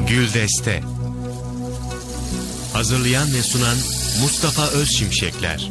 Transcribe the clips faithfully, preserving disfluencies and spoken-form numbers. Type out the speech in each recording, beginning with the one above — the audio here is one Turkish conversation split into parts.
Güldeste. Hazırlayan ve sunan Mustafa Özşimşekler.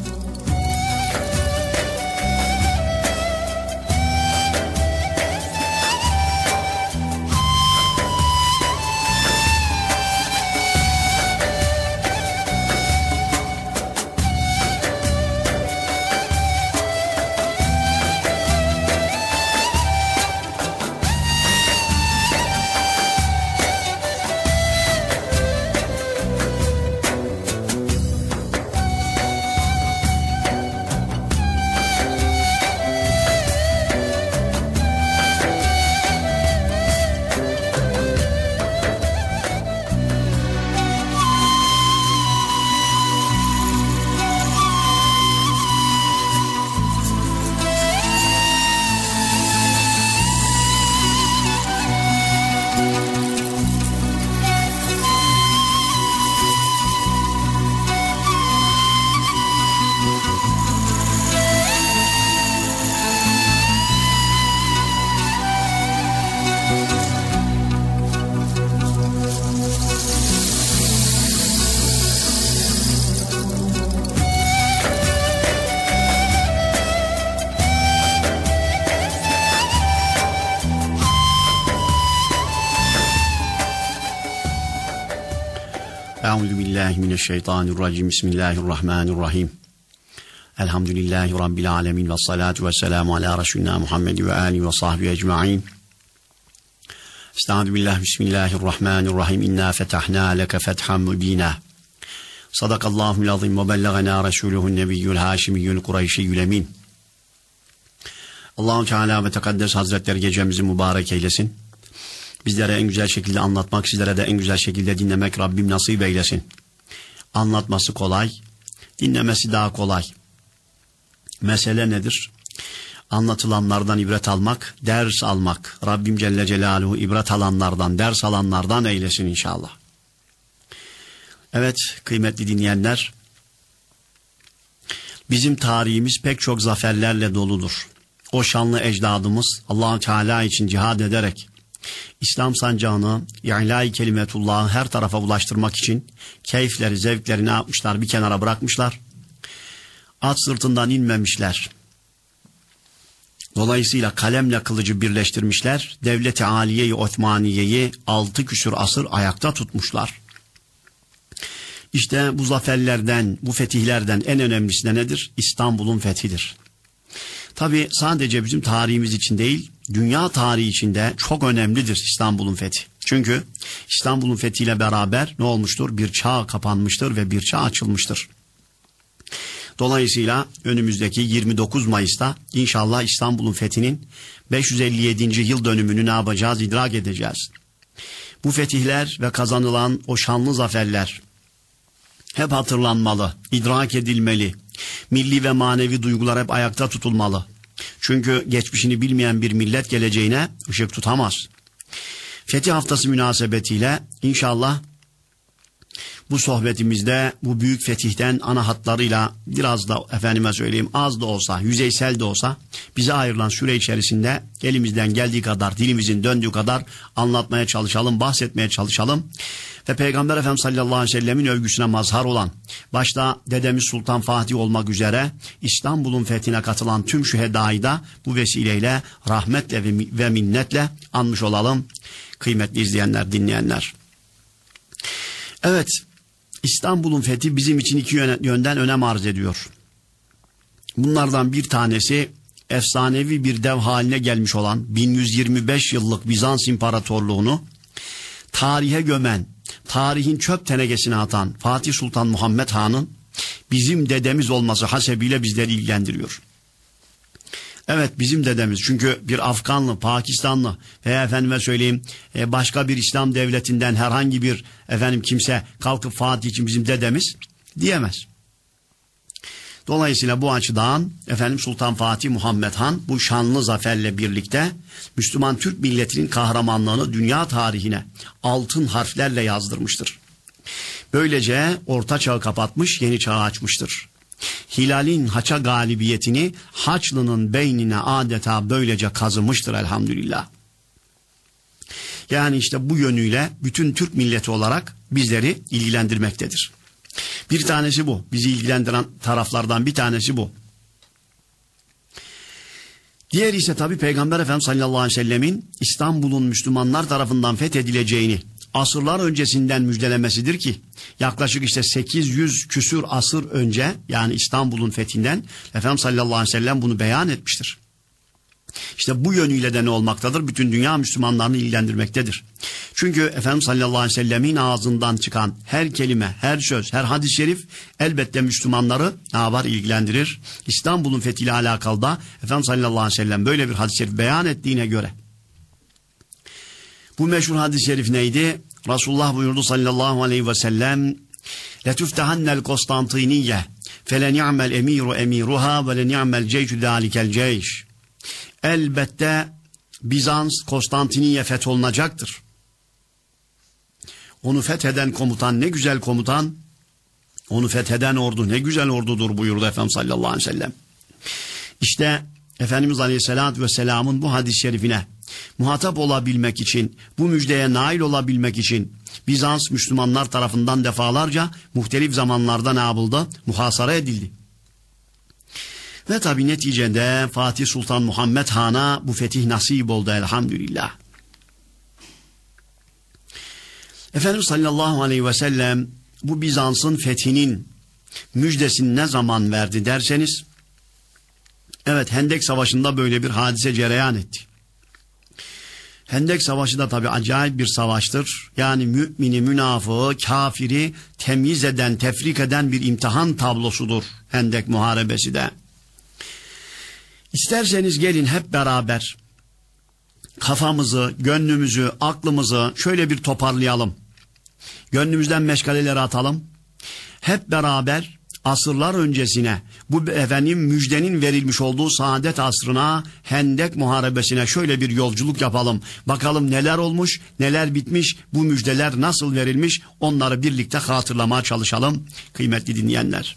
Euzubillahimineşşeytanirracim. Bismillahirrahmanirrahim. Elhamdülillahi Rabbil alemin ve salatu ve selamu ala Resulina Muhammed ve alihi ve sahbihi ecma'in. Estağfirullah. Bismillahirrahmanirrahim. İnna fetahna leke fethan mübina. Sadakallahul azim ve bellagana Resuluhu'n nebiyyül haşimiyyül kureyşiyyül emin. Allahu Teala ve Tekaddes Hazretleri gecemizi mübarek eylesin. Bizlere en güzel şekilde anlatmak, sizlere de en güzel şekilde dinlemek Rabbim nasip eylesin. Anlatması kolay, dinlemesi daha kolay. Mesele nedir? Anlatılanlardan ibret almak, ders almak. Rabbim Celle Celaluhu ibret alanlardan, ders alanlardan eylesin inşallah. Evet, kıymetli dinleyenler, bizim tarihimiz pek çok zaferlerle doludur. O şanlı ecdadımız Allah-u Teala için cihad ederek, İslam sancağını, İ'lâ-i kelimetullah'ı her tarafa ulaştırmak için keyifleri, zevkleri ne yapmışlar? Bir kenara bırakmışlar. At sırtından inmemişler. Dolayısıyla kalemle kılıcı birleştirmişler. Devlet-i Aliye-i Osmaniye'yi altı küsur asır ayakta tutmuşlar. İşte bu zaferlerden, bu fetihlerden en önemlisi de nedir? İstanbul'un fethidir. Tabi sadece bizim tarihimiz için değil, dünya tarihi içinde çok önemlidir İstanbul'un fethi. Çünkü İstanbul'un fethiyle beraber ne olmuştur? Bir çağ kapanmıştır ve bir çağ açılmıştır. Dolayısıyla önümüzdeki yirmi dokuz Mayıs'ta inşallah İstanbul'un fethinin beş yüz elli yedinci yıl dönümünü ne yapacağız? İdrak edeceğiz. Bu fetihler ve kazanılan o şanlı zaferler hep hatırlanmalı, idrak edilmeli. Milli ve manevi duygular hep ayakta tutulmalı. Çünkü geçmişini bilmeyen bir millet geleceğine ışık tutamaz. Fetih haftası münasebetiyle inşallah bu sohbetimizde bu büyük fetihten ana hatlarıyla biraz da efendime söyleyeyim az da olsa, yüzeysel de olsa bize ayrılan süre içerisinde elimizden geldiği kadar, dilimizin döndüğü kadar anlatmaya çalışalım, bahsetmeye çalışalım. Ve Peygamber Efendimiz sallallahu aleyhi ve sellemin övgüsüne mazhar olan, başta dedemiz Sultan Fatih olmak üzere İstanbul'un fethine katılan tüm şühedayı da bu vesileyle rahmetle ve minnetle anmış olalım. Kıymetli izleyenler, dinleyenler. Evet, İstanbul'un fethi bizim için iki yönden önem arz ediyor. Bunlardan bir tanesi efsanevi bir dev haline gelmiş olan bin yüz yirmi beş yıllık Bizans İmparatorluğunu tarihe gömen, tarihin çöp tenekesine atan Fatih Sultan Muhammed Han'ın bizim dedemiz olması hasebiyle bizleri ilgilendiriyor. Evet, bizim dedemiz, çünkü bir Afganlı, Pakistanlı veya efendime söyleyeyim başka bir İslam devletinden herhangi bir efendim kimse kalkıp Fatih için bizim dedemiz diyemez. Dolayısıyla bu açıdan efendim Sultan Fatih Muhammed Han bu şanlı zaferle birlikte Müslüman Türk milletinin kahramanlığını dünya tarihine altın harflerle yazdırmıştır. Böylece Orta Çağ'ı kapatmış, yeni çağı açmıştır. Hilal'in haça galibiyetini Haçlı'nın beynine adeta böylece kazımıştır elhamdülillah. Yani işte bu yönüyle bütün Türk milleti olarak bizleri ilgilendirmektedir. Bir tanesi bu. Bizi ilgilendiren taraflardan bir tanesi bu. Diğer ise tabi Peygamber Efendimiz sallallahu aleyhi ve sellemin İstanbul'un Müslümanlar tarafından fethedileceğini asırlar öncesinden müjdelemesidir ki yaklaşık işte sekiz yüz küsür asır önce, yani İstanbul'un fethinden Efendimiz sallallahu aleyhi ve sellem bunu beyan etmiştir. İşte bu yönüyle de ne olmaktadır? Bütün dünya Müslümanlarını ilgilendirmektedir. Çünkü Efendimiz sallallahu aleyhi ve sellemin ağzından çıkan her kelime, her söz, her hadis-i şerif elbette Müslümanları ne yapar? İlgilendirir. İstanbul'un fethiyle alakalı da Efendimiz sallallahu aleyhi ve sellem böyle bir hadis-i şerif beyan ettiğine göre. Bu meşhur hadis-i şerif neydi? Resulullah buyurdu sallallahu aleyhi ve sellem: "Letüftehannel Konstantiniye feleni'mel emiru emiruha ve leni'mel ceyşü zâlikel ceyş." Elbette Bizans, Konstantiniye fetholunacaktır. Onu fetheden komutan ne güzel komutan, onu fetheden ordu ne güzel ordudur buyurdu Efendimiz sallallahu aleyhi ve sellem. İşte Efendimiz aleyhissalatü vesselamın bu hadis-i şerifine muhatap olabilmek için, bu müjdeye nail olabilmek için Bizans Müslümanlar tarafından defalarca muhtelif zamanlarda ne yapıldı? Muhasara edildi. Ve tabi neticede Fatih Sultan Muhammed Han'a bu fetih nasip oldu elhamdülillah. Efendimiz sallallahu aleyhi ve sellem bu Bizans'ın fethinin müjdesini ne zaman verdi derseniz, evet, Hendek Savaşı'nda böyle bir hadise cereyan etti. Hendek Savaşı da tabi acayip bir savaştır. Yani mümini, münafığı, kafiri temyiz eden, tefrik eden bir imtihan tablosudur Hendek Muharebesi de. İsterseniz gelin hep beraber kafamızı, gönlümüzü, aklımızı şöyle bir toparlayalım. Gönlümüzden meşgaleleri atalım. Hep beraber asırlar öncesine, bu efendim müjdenin verilmiş olduğu saadet asrına, Hendek Muharebesine şöyle bir yolculuk yapalım. Bakalım neler olmuş, neler bitmiş, bu müjdeler nasıl verilmiş, onları birlikte hatırlamaya çalışalım kıymetli dinleyenler.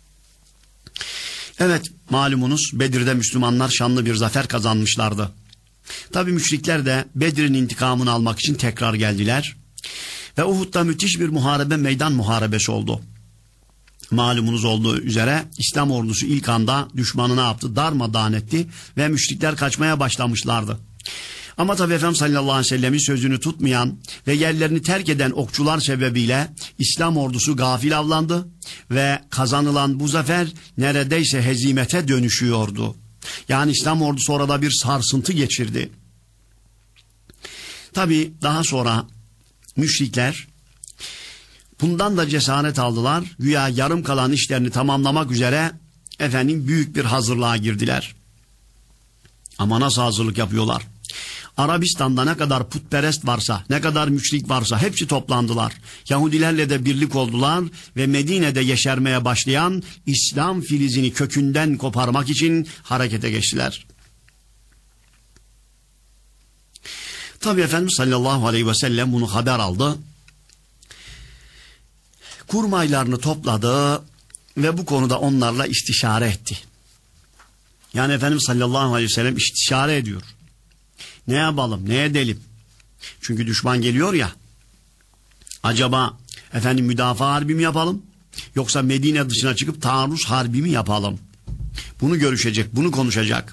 Evet, malumunuz Bedir'de Müslümanlar şanlı bir zafer kazanmışlardı. Tabi müşrikler de Bedir'in intikamını almak için tekrar geldiler. Ve Uhud'da müthiş bir muharebe, meydan muharebesi oldu. Malumunuz olduğu üzere İslam ordusu ilk anda düşmanı ne yaptı? Darmadağın etti ve müşrikler kaçmaya başlamışlardı. Ama tabi Efendimiz sallallahu aleyhi ve sellemin sözünü tutmayan ve yerlerini terk eden okçular sebebiyle İslam ordusu gafil avlandı ve kazanılan bu zafer neredeyse hezimete dönüşüyordu. Yani İslam ordusu orada bir sarsıntı geçirdi. Tabi daha sonra müşrikler bundan da cesaret aldılar. Güya yarım kalan işlerini tamamlamak üzere efendim büyük bir hazırlığa girdiler. Ama nasıl hazırlık yapıyorlar? Arabistan'da ne kadar putperest varsa, ne kadar müşrik varsa hepsi toplandılar. Yahudilerle de birlik oldular ve Medine'de yeşermeye başlayan İslam filizini kökünden koparmak için harekete geçtiler. Tabi Efendimiz sallallahu aleyhi ve sellem bunu haber aldı. Kurmaylarını topladı ve bu konuda onlarla istişare etti. Yani Efendimiz sallallahu aleyhi ve sellem istişare ediyor. Ne yapalım, ne edelim? Çünkü düşman geliyor ya. Acaba efendim müdafaa harbi mi yapalım? Yoksa Medine dışına çıkıp taarruz harbi mi yapalım? Bunu görüşecek, bunu konuşacak.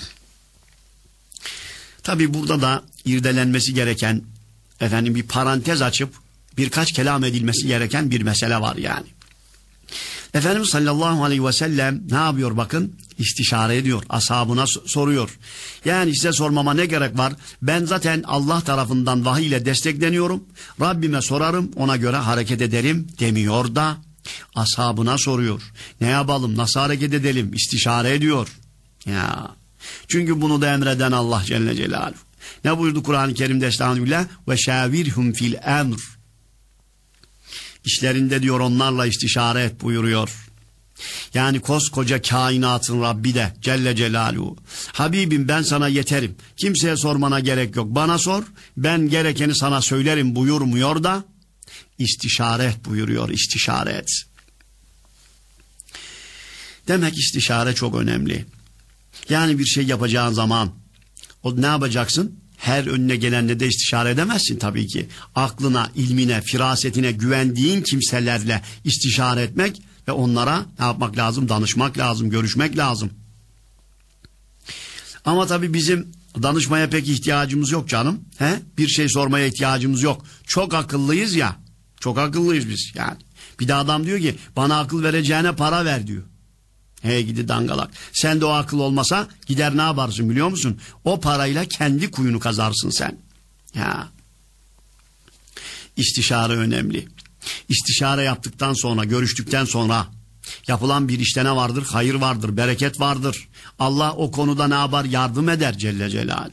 Tabi burada da irdelenmesi gereken, efendim bir parantez açıp birkaç kelam edilmesi gereken bir mesele var yani. Efendimiz sallallahu aleyhi ve sellem ne yapıyor bakın? İstişare ediyor, ashabına soruyor. Yani size sormama ne gerek var? Ben zaten Allah tarafından vahiy ile destekleniyorum. Rabbime sorarım, ona göre hareket ederim demiyor da ashabına soruyor. Ne yapalım, nasıl hareket edelim? İstişare ediyor. Ya. Çünkü bunu da emreden Allah Celle Celaluhu. Ne buyurdu Kur'an-ı Kerim'de estağfirullah? Ve şavirhum fil emr. İşlerinde diyor onlarla istişare et buyuruyor. Yani koskoca kainatın Rabbi de Celle Celaluhu. Habibim ben sana yeterim. Kimseye sormana gerek yok. Bana sor. Ben gerekeni sana söylerim buyurmuyor da istişare et buyuruyor. İstişare et. Demek istişare çok önemli. Yani bir şey yapacağın zaman o ne yapacaksın? her önüne gelenle de istişare edemezsin tabii ki. Aklına, ilmine, firasetine güvendiğin kimselerle istişare etmek ve onlara ne yapmak lazım? Danışmak lazım, görüşmek lazım. Ama tabii bizim danışmaya pek ihtiyacımız yok canım. He? Bir şey sormaya ihtiyacımız yok. Çok akıllıyız ya. Çok akıllıyız biz yani. Bir de adam diyor ki bana akıl vereceğine para ver diyor. Hey gidi dangalak. Sen de o akıl olmasa gider ne yaparsın biliyor musun? O parayla kendi kuyunu kazarsın sen. Ya. İstişare önemli. İstişare yaptıktan sonra, görüştükten sonra yapılan bir işte ne vardır? Hayır vardır, bereket vardır. Allah o konuda ne yapar? Yardım eder Celle Celaluhu.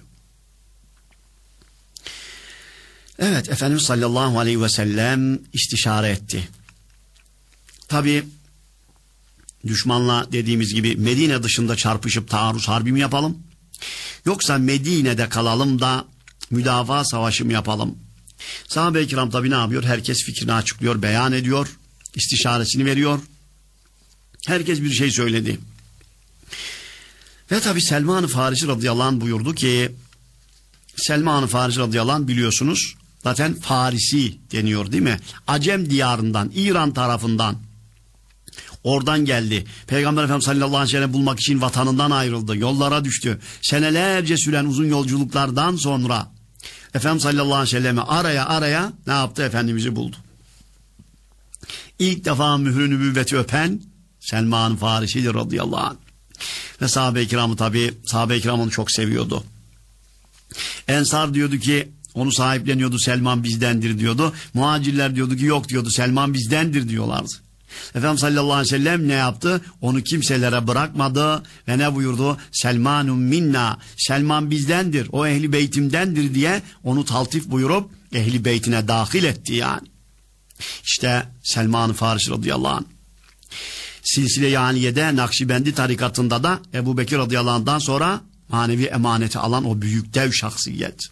Evet, Efendimiz sallallahu aleyhi ve sellem istişare etti. Tabii düşmanla dediğimiz gibi Medine dışında çarpışıp taarruz harbi mi yapalım? Yoksa Medine'de kalalım da müdafaa savaşı mı yapalım? Sahabe-i kiram tabii ne yapıyor? Herkes fikrini açıklıyor, beyan ediyor, istişaresini veriyor. Herkes bir şey söyledi. Ve tabii Selman-ı Farisi radıyallahu anh buyurdu ki, Selman-ı Farisi radıyallahu anh biliyorsunuz zaten Farisi deniyor değil mi? Acem diyarından, İran tarafından oradan geldi. Peygamber Efendimiz sallallahu aleyhi ve sellem bulmak için vatanından ayrıldı. Yollara düştü. Senelerce süren uzun yolculuklardan sonra Efendimiz sallallahu aleyhi ve sellem'i araya araya ne yaptı? Efendimiz'i buldu. İlk defa mührü nübüvveti öpen Selman-ı Farisi'dir radıyallahu anh. Ve sahabe-i kiramı tabi, sahabe-i kiram onu çok seviyordu. Ensar diyordu ki onu sahipleniyordu, Selman bizdendir diyordu. Muhacirler diyordu ki yok diyordu, Selman bizdendir diyorlardı. Efendimiz sallallahu aleyhi ve sellem ne yaptı? Onu kimselere bırakmadı ve ne buyurdu? Selmanun minna, Selman bizdendir, o ehli beytimdendir diye onu taltif buyurup ehli beytine dahil etti yani. İşte Selman-ı Farisi radıyallahu anh. Silsile-i Aliye'de Nakşibendi tarikatında da Ebu Bekir radıyallahu anh'dan sonra manevi emaneti alan o büyük dev şahsiyet.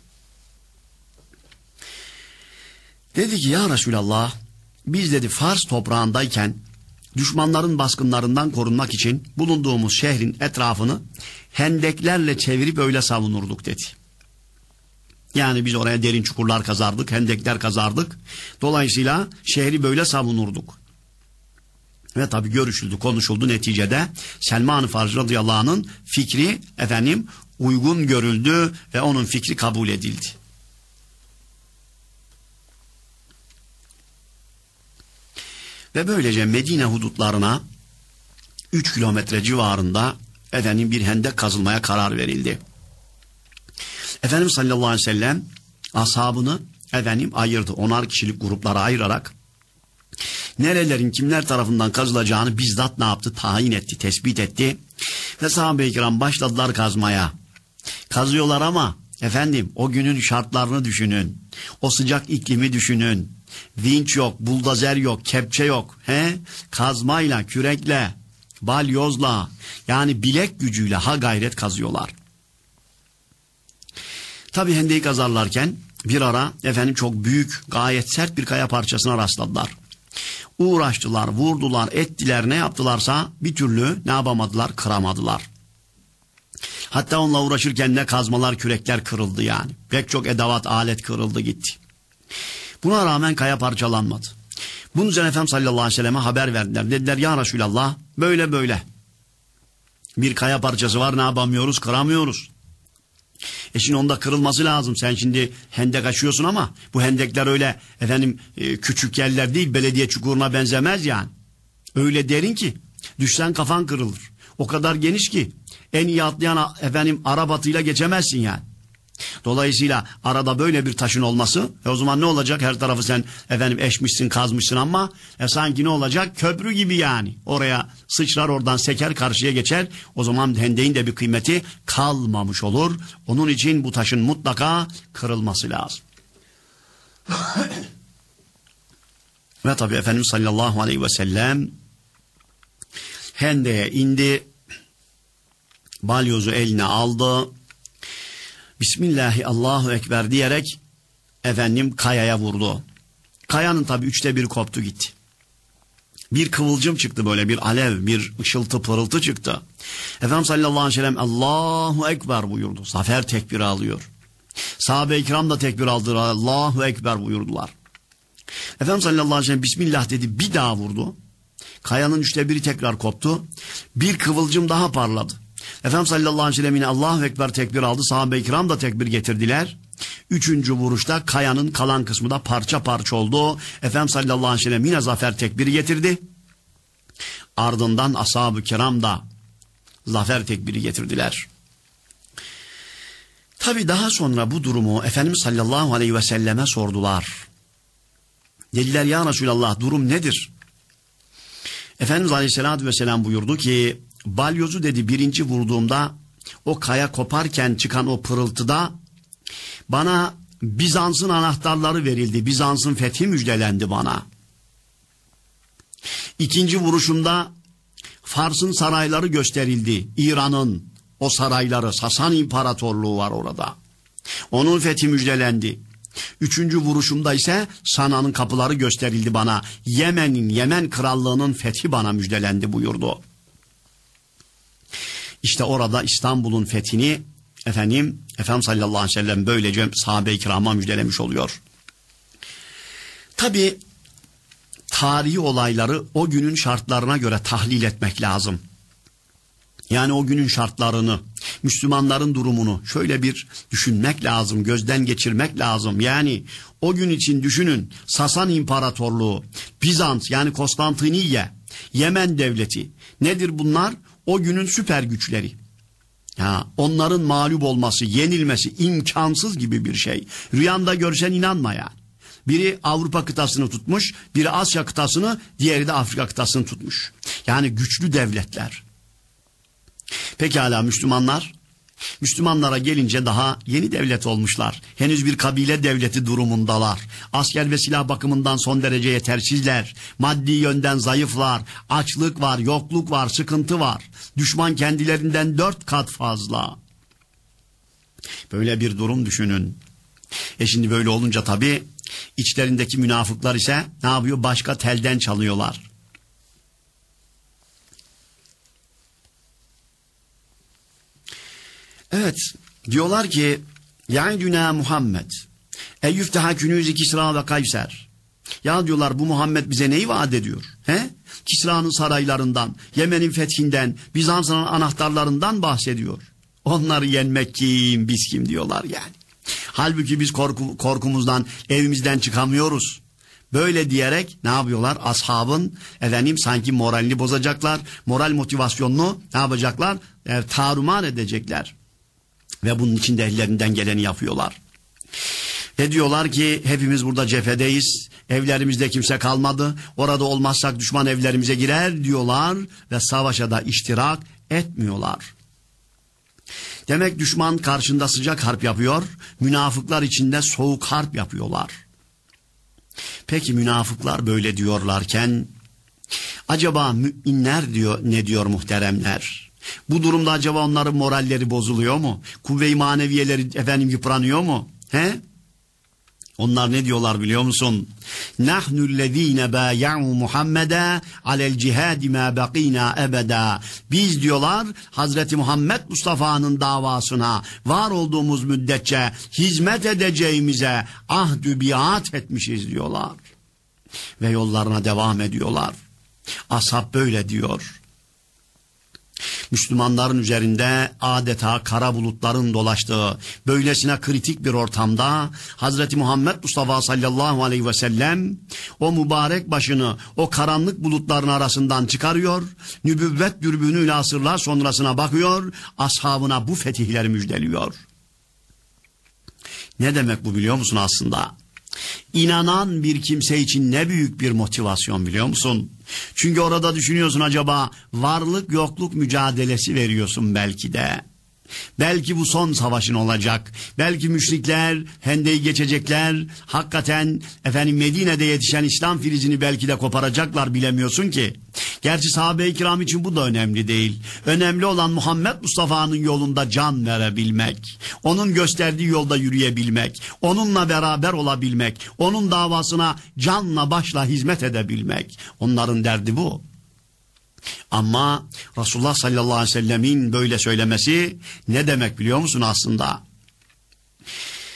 Dedi ki ya Resulallah, biz dedi Fars toprağındayken düşmanların baskınlarından korunmak için bulunduğumuz şehrin etrafını hendeklerle çevirip öyle savunurduk dedi. Yani biz oraya derin çukurlar kazardık, hendekler kazardık. Dolayısıyla şehri böyle savunurduk. Ve tabi görüşüldü, konuşuldu, neticede Selman-ı Farisi radıyallahu anh'ın fikri efendim uygun görüldü ve onun fikri kabul edildi. Ve böylece Medine hudutlarına üç kilometre civarında efendim bir hendek kazılmaya karar verildi. Efendimiz sallallahu aleyhi ve sellem ashabını efendim ayırdı. Onar kişilik gruplara ayırarak nerelerin kimler tarafından kazılacağını bizzat ne yaptı? Tayin etti, tespit etti. Ve sahabe-i kiram başladılar kazmaya. Kazıyorlar ama efendim o günün şartlarını düşünün. O sıcak iklimi düşünün. Vinç yok, buldozer yok, kepçe yok. He? Kazmayla, kürekle, balyozla yani bilek gücüyle ha gayret kazıyorlar. Tabi hendeyi kazarlarken bir ara efendim çok büyük, gayet sert bir kaya parçasına rastladılar. Uğraştılar, vurdular, ettiler, ne yaptılarsa bir türlü ne yapamadılar, kıramadılar. Hatta onunla uğraşırken ne kazmalar, kürekler kırıldı yani. Pek çok edevat, alet kırıldı gitti. Buna rağmen kaya parçalanmadı. Bunun üzerine Efendimiz sallallahu aleyhi ve selleme haber verdiler. Dediler ya Resulallah böyle böyle. Bir kaya parçası var, ne yapamıyoruz, kıramıyoruz. E şimdi onda kırılması lazım. Sen şimdi hendek açıyorsun ama bu hendekler öyle efendim e, küçük yerler değil, belediye çukuruna benzemez yani. Öyle derin ki düşsen kafan kırılır. O kadar geniş ki en iyi atlayan efendim arabatıyla geçemezsin yani. Dolayısıyla arada böyle bir taşın olması e o zaman ne olacak? Her tarafı sen efendim eşmişsin, kazmışsın ama e sanki ne olacak? Köprü gibi yani. Oraya sıçrar, oradan seker, karşıya geçer. O zaman hendeğin de bir kıymeti kalmamış olur. Onun için bu taşın mutlaka kırılması lazım. Ve tabi Efendimiz sallallahu aleyhi ve sellem hendeğe indi, balyozu eline aldı. Bismillahi Allahu Ekber diyerek efendim kayaya vurdu. Kayanın tabi üçte bir koptu gitti. Bir kıvılcım çıktı, böyle bir alev, bir ışıltı, pırıltı çıktı. Efendimiz sallallahu aleyhi ve sellem Allahu Ekber buyurdu. Zafer tekbiri alıyor. Sahabe-i kiram da tekbir aldılar. Allahu Ekber buyurdular. Efendimiz sallallahu aleyhi ve sellem Bismillah dedi, bir daha vurdu. Kayanın üçte biri tekrar koptu. Bir kıvılcım daha parladı. Efendimiz sallallahu aleyhi ve sellem yine Allahu Ekber tekbir aldı. Sahabe-i kiram da tekbir getirdiler. Üçüncü vuruşta kayanın kalan kısmı da parça parça oldu. Efendimiz sallallahu aleyhi ve sellem yine zafer tekbiri getirdi. Ardından ashab-ı kiram da zafer tekbiri getirdiler. Tabi daha sonra bu durumu Efendimiz sallallahu aleyhi ve selleme sordular. Dediler ya Resulallah, durum nedir? Efendimiz aleyhissalatü vesselam buyurdu ki, balyozu dedi birinci vurduğumda o kaya koparken çıkan o pırıltıda bana Bizans'ın anahtarları verildi. Bizans'ın fethi müjdelendi bana. İkinci vuruşumda Fars'ın sarayları gösterildi. İran'ın o sarayları, Sasan İmparatorluğu var orada. Onun fethi müjdelendi. Üçüncü vuruşumda ise Sana'nın kapıları gösterildi bana. Yemen'in, Yemen krallığının fethi bana müjdelendi buyurdu. İşte orada İstanbul'un fethini efendim Efendimiz sallallahu aleyhi ve sellem böylece sahabe-i kirama müjdelemiş oluyor. Tabi tarihi olayları o günün şartlarına göre tahlil etmek lazım. Yani o günün şartlarını, Müslümanların durumunu şöyle bir düşünmek lazım, gözden geçirmek lazım. Yani o gün için düşünün, Sasan İmparatorluğu, Bizans yani Konstantiniye, Yemen devleti, nedir bunlar? O günün süper güçleri. Ya, onların mağlup olması, yenilmesi imkansız gibi bir şey. Rüyanda görsen inanma yani. Biri Avrupa kıtasını tutmuş, biri Asya kıtasını, diğeri de Afrika kıtasını tutmuş. Yani güçlü devletler. Pekala Müslümanlar, Müslümanlara gelince daha yeni devlet olmuşlar. Henüz bir kabile devleti durumundalar. Asker ve silah bakımından son derece yetersizler. Maddi yönden zayıflar. Açlık var, yokluk var, sıkıntı var. Düşman kendilerinden dört kat fazla. Böyle bir durum düşünün. E şimdi böyle olunca tabii içlerindeki münafıklar ise ne yapıyor? Başka telden çalıyorlar. Evet, diyorlar ki Ya'iduna Muhammed eyyüfteha künûz-i Kisra ve Kayser. Ya diyorlar, bu Muhammed bize neyi vaat ediyor? He? Kisra'nın saraylarından, Yemen'in fethinden, Bizans'ın anahtarlarından bahsediyor. Onları yenmek kim, biz kim diyorlar yani. Halbuki biz korku, korkumuzdan evimizden çıkamıyoruz. Böyle diyerek ne yapıyorlar? Ashabın efendim sanki moralini bozacaklar. Moral motivasyonunu ne yapacaklar? E, tarumar edecekler. Ve bunun için de ellerinden geleni yapıyorlar. Ve diyorlar ki hepimiz burada cephedeyiz. Evlerimizde kimse kalmadı. Orada olmazsak düşman evlerimize girer diyorlar. Ve savaşa da iştirak etmiyorlar. Demek düşman karşında sıcak harp yapıyor. Münafıklar içinde soğuk harp yapıyorlar. Peki münafıklar böyle diyorlarken acaba müminler diyor, ne diyor muhteremler? Bu durumda acaba onların moralleri bozuluyor mu? Kuvve-i maneviyeleri efendim yıpranıyor mu? He? Onlar ne diyorlar biliyor musun? Nahnu'llezîne bâya'u Muhammed'e alel cihâdi mâ beqînâ ebedâ. Biz diyorlar Hazreti Muhammed Mustafa'nın davasına var olduğumuz müddetçe hizmet edeceğimize ahdü biat etmişiz diyorlar. Ve yollarına devam ediyorlar. Ashab böyle diyor. Müslümanların üzerinde adeta kara bulutların dolaştığı böylesine kritik bir ortamda Hazreti Muhammed Mustafa sallallahu aleyhi ve sellem o mübarek başını o karanlık bulutların arasından çıkarıyor, nübüvvet dürbünüyle asırlar sonrasına bakıyor, ashabına bu fetihleri müjdeliyor. Ne demek bu biliyor musun aslında? İnanan bir kimse için ne büyük bir motivasyon biliyor musun? Çünkü orada düşünüyorsun, acaba varlık yokluk mücadelesi veriyorsun belki de. Belki bu son savaşın olacak. Belki müşrikler Hende'yi geçecekler. Hakikaten efendim Medine'de yetişen İslam filizini belki de koparacaklar, bilemiyorsun ki. Gerçi sahabe-i kiram için bu da önemli değil. Önemli olan Muhammed Mustafa'nın yolunda can verebilmek. Onun gösterdiği yolda yürüyebilmek. Onunla beraber olabilmek. Onun davasına canla başla hizmet edebilmek. Onların derdi bu. Ama Resulullah sallallahu aleyhi ve sellemin böyle söylemesi ne demek biliyor musun aslında?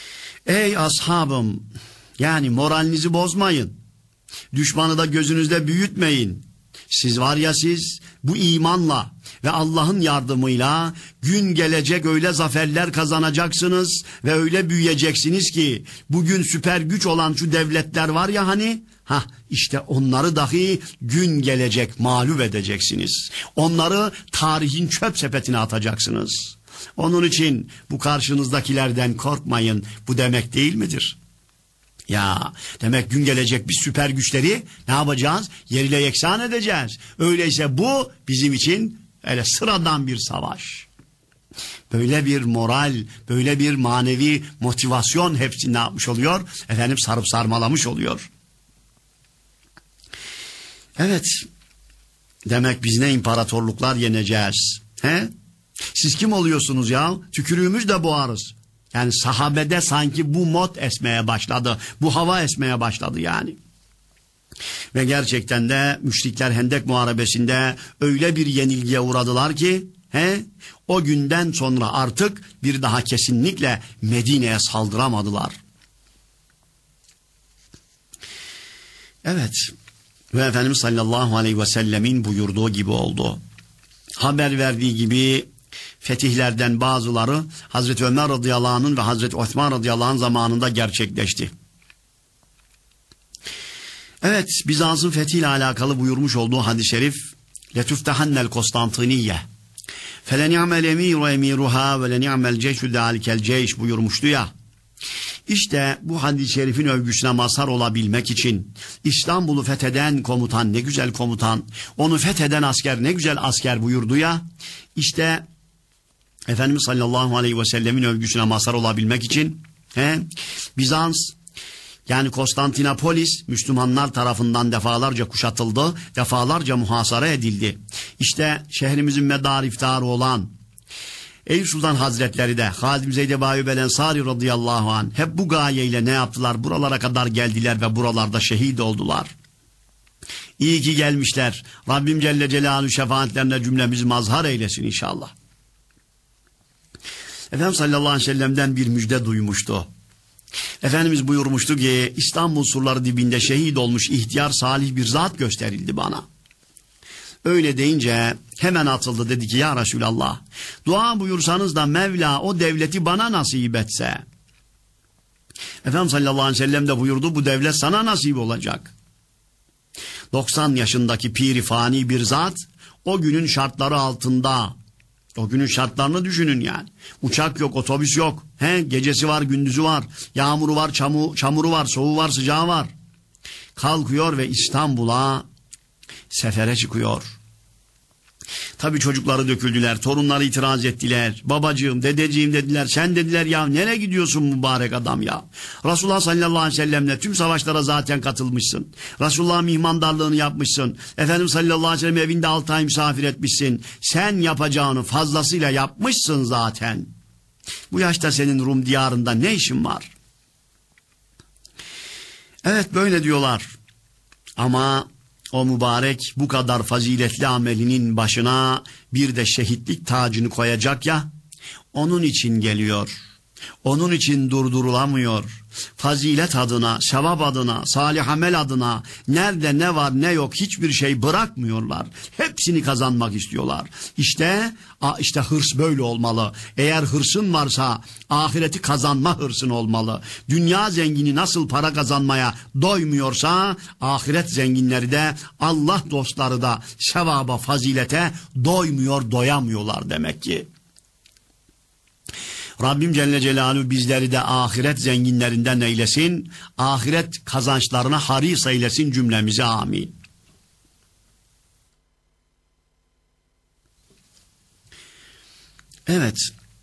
Ey ashabım, yani moralinizi bozmayın. Düşmanı da gözünüzde büyütmeyin. Siz var ya siz bu imanla ve Allah'ın yardımıyla gün gelecek öyle zaferler kazanacaksınız ve öyle büyüyeceksiniz ki bugün süper güç olan şu devletler var ya hani, ha işte onları dahi gün gelecek mağlup edeceksiniz. Onları tarihin çöp sepetine atacaksınız. Onun için bu karşınızdakilerden korkmayın. Bu demek değil midir? Ya demek gün gelecek biz süper güçleri ne yapacağız? Yerle yeksan edeceğiz. Öyleyse bu bizim için öyle sıradan bir savaş. Böyle bir moral, böyle bir manevi motivasyon hepsini ne yapmış oluyor? Efendim sarıp sarmalamış oluyor. Evet, demek biz ne imparatorluklar yeneceğiz. He? Siz kim oluyorsunuz ya? Tükürüğümüz de boğarız. Yani sahabede sanki bu mod esmeye başladı. Bu hava esmeye başladı yani. Ve gerçekten de müşrikler Hendek Muharebesi'nde öyle bir yenilgiye uğradılar ki he, o günden sonra artık bir daha kesinlikle Medine'ye saldıramadılar. Evet. Ve Efendimiz sallallahu aleyhi ve sellemin buyurduğu gibi oldu. Haber verdiği gibi fetihlerden bazıları Hazreti Ömer radıyallahu anh'ın ve Hazreti Osman radıyallahu anh zamanında gerçekleşti. Evet, Bizans'ın fethiyle alakalı buyurmuş olduğu hadis-i şerif letüftehannel Konstantiniye feleni'mel emiru emiruha ve leni'mel ceyşü dalikel ceyş buyurmuştu ya. İşte bu hadis-i şerifin övgüsüne mazhar olabilmek için İstanbul'u fetheden komutan ne güzel komutan, onu fetheden asker ne güzel asker buyurdu ya. İşte Efendimiz sallallahu aleyhi ve sellemin övgüsüne mazhar olabilmek için he, Bizans yani Konstantinopolis Müslümanlar tarafından defalarca kuşatıldı, defalarca muhasara edildi. İşte şehrimizin medarı iftiharı olan Eyüp Sultan Hazretleri de Halid bin Zeyd Ebu Eyyub el Ensari radıyallahu anh hep bu gayeyle ne yaptılar? Buralara kadar geldiler ve buralarda şehit oldular. İyi ki gelmişler. Rabbim Celle Celaluhu şefaatlerine cümlemizi mazhar eylesin inşallah. Efendimiz sallallahu aleyhi ve sellem'den bir müjde duymuştu. Efendimiz buyurmuştu ki İstanbul surları dibinde şehit olmuş ihtiyar salih bir zat gösterildi bana. Öyle deyince hemen atıldı, dedi ki ya Resulallah, dua buyursanız da Mevla o devleti bana nasip etse. Efendimiz sallallahu aleyhi ve sellem de buyurdu, bu devlet sana nasip olacak. doksan yaşındaki piri fani bir zat o günün şartları altında, o günün şartlarını düşünün yani. Uçak yok, otobüs yok. He, gecesi var, gündüzü var. Yağmuru var, çamur, çamuru var, soğuğu var, sıcağı var. Kalkıyor ve İstanbul'a sefere çıkıyor. Tabii çocukları döküldüler, torunları itiraz ettiler. Babacığım, dedeciğim dediler. Sen dediler ya nereye gidiyorsun mübarek adam ya? Resulullah sallallahu aleyhi ve sellemle tüm savaşlara zaten katılmışsın. Resulullah'ın mihmandarlığını yapmışsın. Efendimiz sallallahu aleyhi ve sellem evinde altı ay misafir etmişsin. Sen yapacağını fazlasıyla yapmışsın zaten. Bu yaşta senin Rum diyarında ne işin var? Evet böyle diyorlar. Ama o mübarek bu kadar faziletli amelinin başına bir de şehitlik tacını koyacak ya, onun için geliyor. Onun için durdurulamıyor. Fazilet adına, sevap adına, salih amel adına nerede ne var ne yok hiçbir şey bırakmıyorlar. Hepsini kazanmak istiyorlar. İşte, işte hırs böyle olmalı. Eğer hırsın varsa ahireti kazanma hırsın olmalı. Dünya zengini nasıl para kazanmaya doymuyorsa ahiret zenginleri de Allah dostları da sevaba, fazilete doymuyor, doyamıyorlar demek ki. Rabbim Celle Celaluhu bizleri de ahiret zenginlerinden eylesin, ahiret kazançlarına haris eylesin cümlemize, amin. Evet,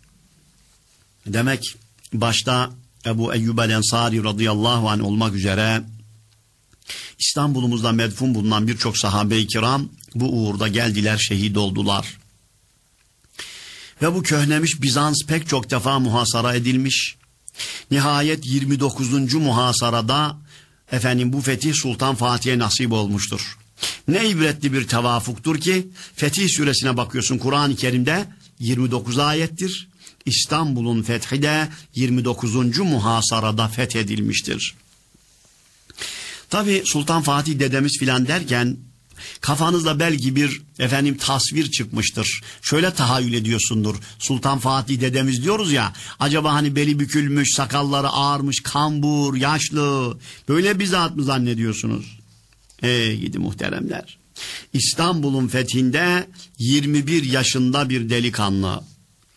demek başta Ebu Eyyub el Ensari radıyallahu anh olmak üzere İstanbul'umuzda medfun bulunan birçok sahabe-i kiram bu uğurda geldiler, şehit oldular. Ve bu köhnemiş Bizans pek çok defa muhasara edilmiş. Nihayet yirmi dokuzuncu muhasarada efendim bu fetih Sultan Fatih'e nasip olmuştur. Ne ibretli bir tevafuktur ki Fetih suresine bakıyorsun, Kur'an-ı Kerim'de yirmi dokuz ayettir. İstanbul'un fethi de yirmi dokuzuncu muhasarada fethedilmiştir. Tabi Sultan Fatih dedemiz filan derken kafanızda belki bir efendim tasvir çıkmıştır. Şöyle tahayyül ediyorsundur. Sultan Fatih dedemiz diyoruz ya. Acaba hani beli bükülmüş, sakalları ağarmış, kambur, yaşlı. Böyle bir zat mı zannediyorsunuz? Ey gidi muhteremler. İstanbul'un fethinde yirmi bir yaşında bir delikanlı.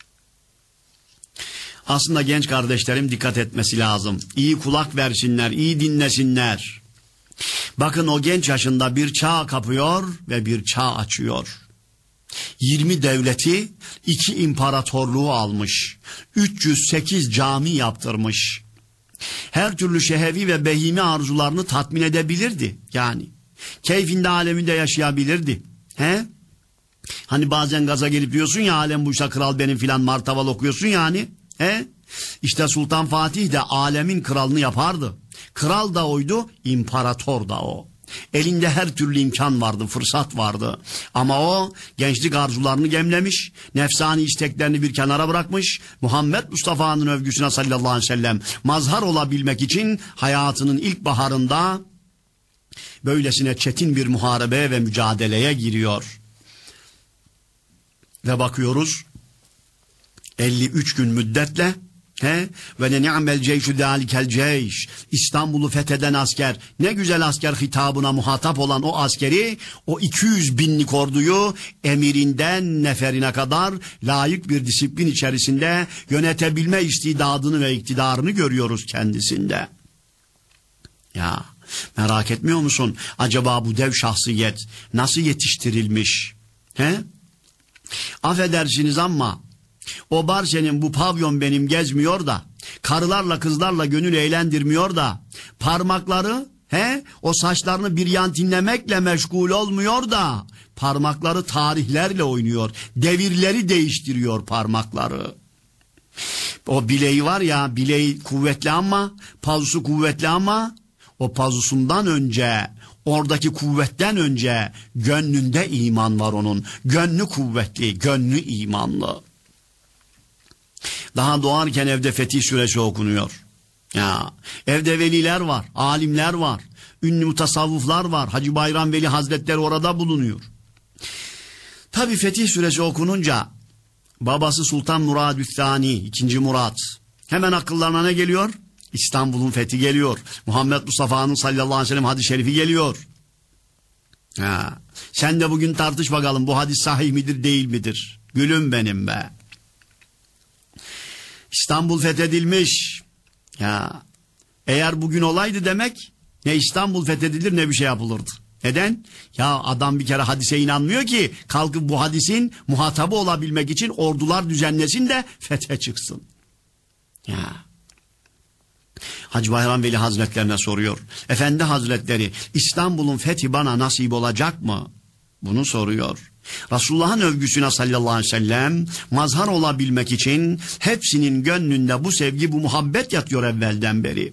Aslında genç kardeşlerim dikkat etmesi lazım. İyi kulak versinler, iyi dinlesinler. Bakın o genç yaşında bir çağ kapıyor ve bir çağ açıyor. yirmi devleti, iki imparatorluğu almış. üç yüz sekiz cami yaptırmış. Her türlü şehevi ve behimi arzularını tatmin edebilirdi. Yani keyfinde aleminde yaşayabilirdi. He? Hani bazen gaza gelip diyorsun ya, alem bu işte kral benim filan martaval okuyorsun yani. He? İşte Sultan Fatih de alemin kralını yapardı. Kral da oydu, imparator da o. Elinde her türlü imkan vardı, fırsat vardı. Ama o gençlik arzularını gemlemiş, nefsani isteklerini bir kenara bırakmış, Muhammed Mustafa'nın övgüsüne sallallahu aleyhi ve sellem mazhar olabilmek için hayatının ilk baharında böylesine çetin bir muharebeye ve mücadeleye giriyor. Ve bakıyoruz elli üç gün müddetle he ve ne ni'mel ceyşü zâlikel ceyş, İstanbul'u fetheden asker, ne güzel asker hitabına muhatap olan o askeri, o iki yüz binlik orduyu emirinden neferine kadar layık bir disiplin içerisinde yönetebilme istidadını ve iktidarını görüyoruz kendisinde. Ya merak etmiyor musun? Acaba bu dev şahsiyet nasıl yetiştirilmiş? He? Affedersiniz ama o bar senin, bu pavyon benim gezmiyor da, karılarla kızlarla gönül eğlendirmiyor da, parmakları he o saçlarını bir yan dinlemekle meşgul olmuyor da, parmakları tarihlerle oynuyor, devirleri değiştiriyor parmakları. O bileği var ya, bileği kuvvetli ama, pazusu kuvvetli ama, o pazusundan önce, oradaki kuvvetten önce gönlünde iman var onun. Gönlü kuvvetli, gönlü imanlı. Daha doğarken evde Fetih Suresi okunuyor. Ya, evde veliler var, alimler var, ünlü mutasavvıflar var. Hacı Bayram Veli Hazretleri orada bulunuyor. Tabi Fetih Suresi okununca babası Sultan Murad Üthani, ikinci Murat, hemen akıllarına ne geliyor? İstanbul'un fethi geliyor. Muhammed Mustafa'nın sallallahu aleyhi ve sellem hadis-i şerifi geliyor. Ha, sen de bugün tartış bakalım, bu hadis sahih midir değil midir? Gülüm benim be. İstanbul fethedilmiş. Ya, eğer bugün olaydı demek, ne İstanbul fethedilir ne bir şey yapılırdı. Neden? Ya adam bir kere hadise inanmıyor ki, kalkıp bu hadisin muhatabı olabilmek için ordular düzenlesin de fethe çıksın. Ya. Hacı Bayram Veli Hazretlerine soruyor. Efendi Hazretleri, İstanbul'un fethi bana nasip olacak mı? Bunu soruyor. Resulullah'ın övgüsüne sallallahu aleyhi ve sellem mazhar olabilmek için hepsinin gönlünde bu sevgi, bu muhabbet yatıyor evvelden beri.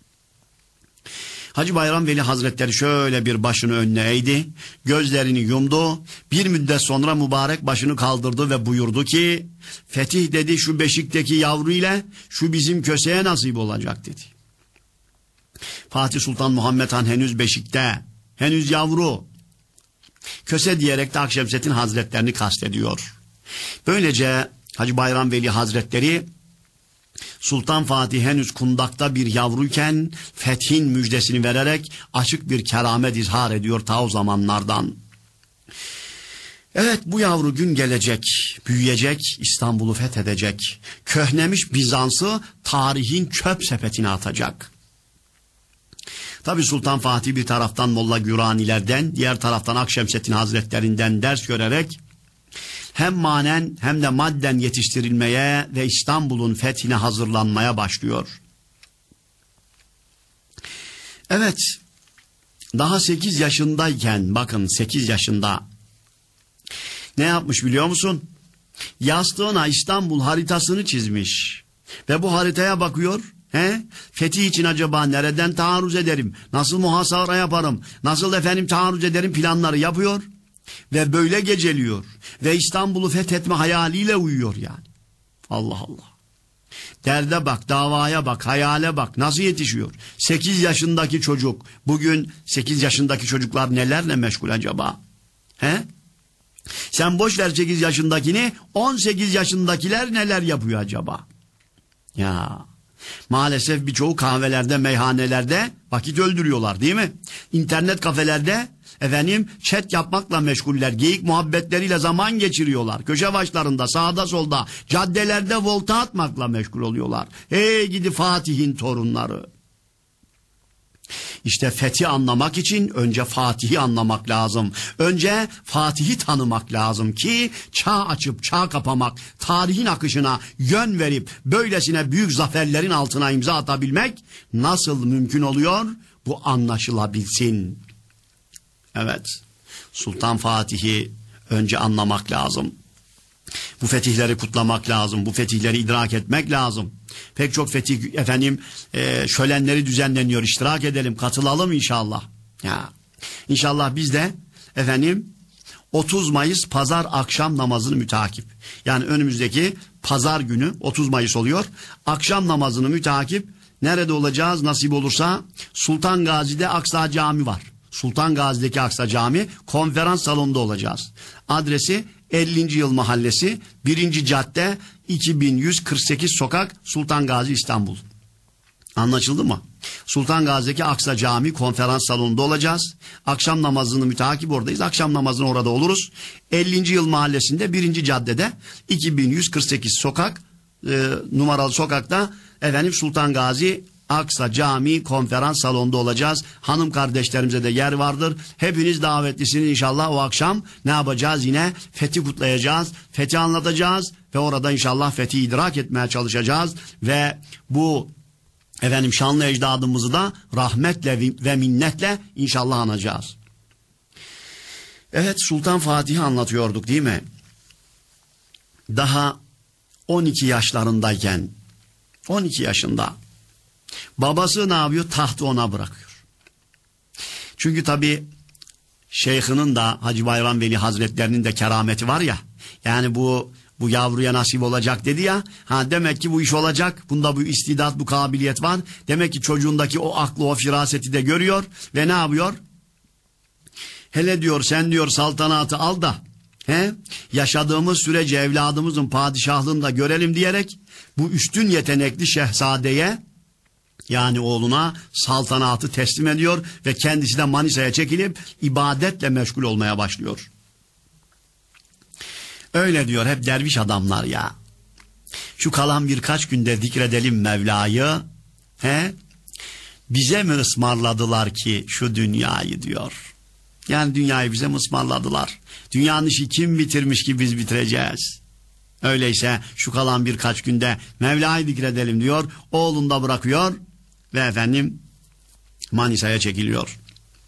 Hacı Bayram Veli Hazretleri şöyle bir başını önüne eğdi, gözlerini yumdu, bir müddet sonra mübarek başını kaldırdı ve buyurdu ki, fetih dedi şu beşikteki yavru ile şu bizim köseye nasip olacak dedi. Fatih Sultan Muhammed Han henüz beşikte, henüz yavru. Köse diyerek de Akşemseddin Hazretlerini kastediyor. Böylece Hacı Bayram Veli Hazretleri Sultan Fatih henüz kundakta bir yavruyken fethin müjdesini vererek açık bir keramet izhar ediyor ta o zamanlardan. Evet, bu yavru gün gelecek, büyüyecek, İstanbul'u fethedecek. Köhnemiş Bizans'ı tarihin çöp sepetine atacak. Tabi Sultan Fatih bir taraftan Molla Güranilerden, diğer taraftan Akşemseddin Hazretlerinden ders görerek hem manen hem de madden yetiştirilmeye ve İstanbul'un fethine hazırlanmaya başlıyor. Evet, daha sekiz yaşındayken, bakın sekiz yaşında ne yapmış biliyor musun? Yastığına İstanbul haritasını çizmiş ve bu haritaya bakıyor. He? Fetih için acaba nereden taarruz ederim? Nasıl muhasara yaparım? Nasıl efendim taarruz ederim planları yapıyor. Ve böyle geceliyor. Ve İstanbul'u fethetme hayaliyle uyuyor yani. Allah Allah. Derde bak, davaya bak, hayale bak. Nasıl yetişiyor? sekiz yaşındaki çocuk. Bugün sekiz yaşındaki çocuklar nelerle meşgul acaba? He? Sen boş ver sekiz yaşındakini, on sekiz yaşındakiler neler yapıyor acaba? Ya maalesef birçoğu kahvelerde, meyhanelerde vakit öldürüyorlar değil mi? İnternet kafelerde efendim chat yapmakla meşguller. Geyik muhabbetleriyle zaman geçiriyorlar. Köşe başlarında, sağda solda, caddelerde volta atmakla meşgul oluyorlar. Hey gidi Fatih'in torunları. İşte fethi anlamak için önce Fatih'i anlamak lazım. Önce Fatih'i tanımak lazım ki çağ açıp çağ kapamak, tarihin akışına yön verip böylesine büyük zaferlerin altına imza atabilmek nasıl mümkün oluyor? Bu anlaşılabilsin. Evet, Sultan Fatih'i önce anlamak lazım. Bu fetihleri kutlamak lazım. Bu fetihleri idrak etmek lazım. Pek çok fetih efendim e, şölenleri düzenleniyor. İştirak edelim, katılalım inşallah. Ya, İnşallah biz de efendim otuz Mayıs pazar akşam namazını mütakip. Yani önümüzdeki pazar günü otuz Mayıs oluyor. Akşam namazını mütakip nerede olacağız nasip olursa? Sultan Gazi'de Aksa Cami var. Sultan Gazi'deki Aksa Cami konferans salonunda olacağız. Adresi ellinci Yıl Mahallesi, birinci Cadde, iki bin yüz kırk sekiz Sokak, Sultan Gazi, İstanbul. Anlaşıldı mı? Sultan Gazi'deki Aksa Cami konferans salonunda olacağız. Akşam namazını mütakip oradayız. Akşam namazını orada oluruz. ellinci Yıl Mahallesi'nde birinci Cadde'de iki bin yüz kırk sekiz Sokak, e, numaralı sokakta efendim Sultan Gazi Aksa Cami konferans salonunda olacağız. Hanım kardeşlerimize de yer vardır. Hepiniz davetlisiniz inşallah. O akşam ne yapacağız? Yine fethi kutlayacağız. Fethi anlatacağız ve orada inşallah fethi idrak etmeye çalışacağız. Ve bu efendim şanlı ecdadımızı da rahmetle ve minnetle inşallah anacağız. Evet, Sultan Fatih'i anlatıyorduk değil mi? Daha on iki yaşlarındayken, on iki yaşında babası ne yapıyor? Tahtı ona bırakıyor. Çünkü tabi şeyhinin da Hacı Bayram Veli Hazretlerinin de kerameti var ya. Yani bu bu yavruya nasip olacak dedi ya. Ha demek ki bu iş olacak. Bunda bu istidat, bu kabiliyet var. Demek ki çocuğundaki o aklı, o firaseti de görüyor ve ne yapıyor? Hele diyor sen diyor saltanatı al da he, yaşadığımız sürece evladımızın padişahlığını da görelim diyerek bu üstün yetenekli şehzadeye, yani oğluna saltanatı teslim ediyor ve kendisi de Manisa'ya çekilip ibadetle meşgul olmaya başlıyor. Öyle diyor hep derviş adamlar ya. Şu kalan birkaç günde zikredelim Mevla'yı. He? Bize mi ısmarladılar ki şu dünyayı diyor. Yani dünyayı bize mi ısmarladılar? Dünyanın işi kim bitirmiş ki biz bitireceğiz? Öyleyse şu kalan birkaç günde Mevla'yı zikredelim diyor. Oğlunu da bırakıyor ve efendim Manisa'ya çekiliyor.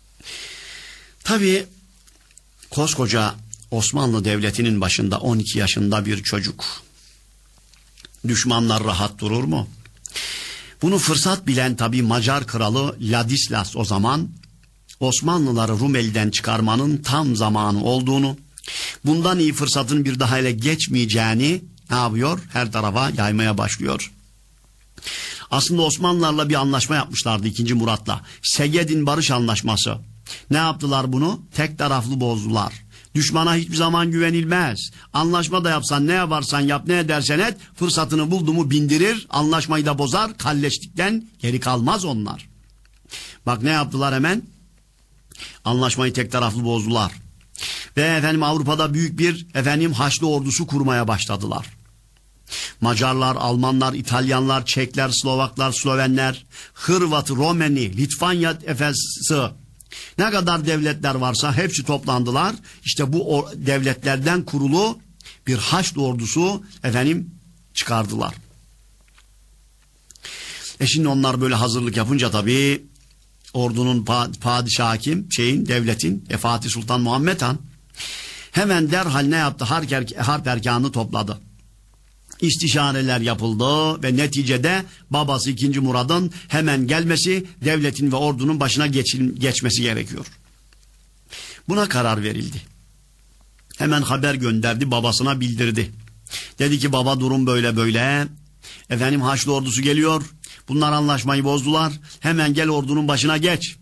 Tabii koskoca Osmanlı Devleti'nin başında on iki yaşında bir çocuk. Düşmanlar rahat durur mu? Bunu fırsat bilen tabii Macar kralı Ladislas o zaman Osmanlıları Rumeli'den çıkarmanın tam zamanı olduğunu, bundan iyi fırsatın bir daha ele geçmeyeceğini ne yapıyor? Her tarafa yaymaya başlıyor. Aslında Osmanlılarla bir anlaşma yapmışlardı ikinci Murat'la. Segedin Barış Anlaşması. Ne yaptılar bunu? Tek taraflı bozdular. Düşmana hiçbir zaman güvenilmez. Anlaşma da yapsan, ne yaparsan yap, ne edersen et, fırsatını buldu mu bindirir, anlaşmayı da bozar, kalleşlikten geri kalmaz onlar. Bak ne yaptılar hemen? Anlaşmayı tek taraflı bozdular. Ve efendim Avrupa'da büyük bir efendim Haçlı ordusu kurmaya başladılar. Macarlar, Almanlar, İtalyanlar, Çekler, Slovaklar, Slovenler, Hırvatı, Romeni, Litvanya Efes'i, ne kadar devletler varsa hepsi toplandılar. İşte bu devletlerden kurulu bir Haçlı ordusu efendim çıkardılar. E şimdi onlar böyle hazırlık yapınca tabii ordunun padişahı kim? Şeyin, devletin e, Fatih Sultan Muhammed Han hemen derhal ne yaptı? Harp, er, harp erkanını topladı. İstişareler yapıldı ve neticede babası ikinci Murad'ın hemen gelmesi, devletin ve ordunun başına geçil, geçmesi gerekiyor. Buna karar verildi. Hemen haber gönderdi, babasına bildirdi. Dedi ki baba durum böyle böyle. Efendim Haçlı ordusu geliyor. Bunlar anlaşmayı bozdular. Hemen gel ordunun başına geç.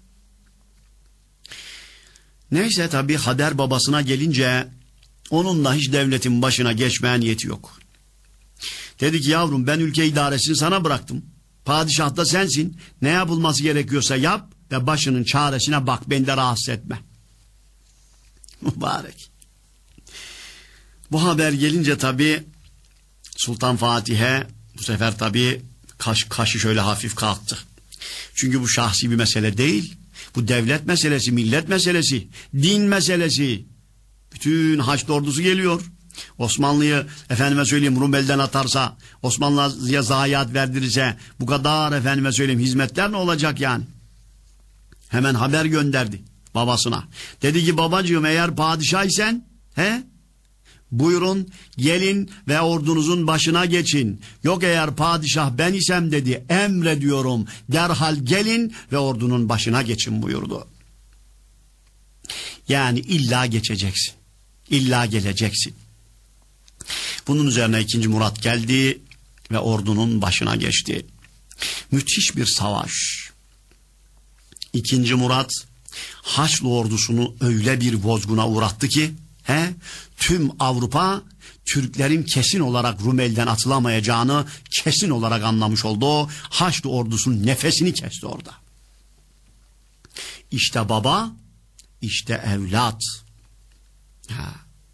Neyse tabii haber babasına gelince onun da hiç devletin başına geçmeye niyeti yok. Dedi ki yavrum ben ülke idaresini sana bıraktım. Padişah da sensin. Ne yapılması gerekiyorsa yap ve başının çaresine bak. Beni de rahatsız etme. Mübarek. Bu haber gelince tabii Sultan Fatih'e bu sefer tabii kaş, kaşı şöyle hafif kalktı. Çünkü bu şahsi bir mesele değil. Bu devlet meselesi, millet meselesi, din meselesi. Bütün Haçlı ordusu geliyor. Osmanlı'yı efendime söyleyeyim Rumeli'den atarsa, Osmanlı'ya zayiat verdirirse bu kadar efendime söyleyeyim hizmetler ne olacak yani? Hemen haber gönderdi babasına. Dedi ki babacığım eğer padişah isen he? Buyurun gelin ve ordunuzun başına geçin. Yok eğer padişah ben isem dedi emrediyorum derhal gelin ve ordunun başına geçin buyurdu. Yani illa geçeceksin. İlla geleceksin. Bunun üzerine ikinci Murat geldi ve ordunun başına geçti. Müthiş bir savaş. İkinci Murat Haçlı ordusunu öyle bir bozguna uğrattı ki he, tüm Avrupa Türklerin kesin olarak Rumeli'den atılamayacağını kesin olarak anlamış oldu. Haçlı ordusunun nefesini kesti orada. İşte baba, işte evlat. Ha.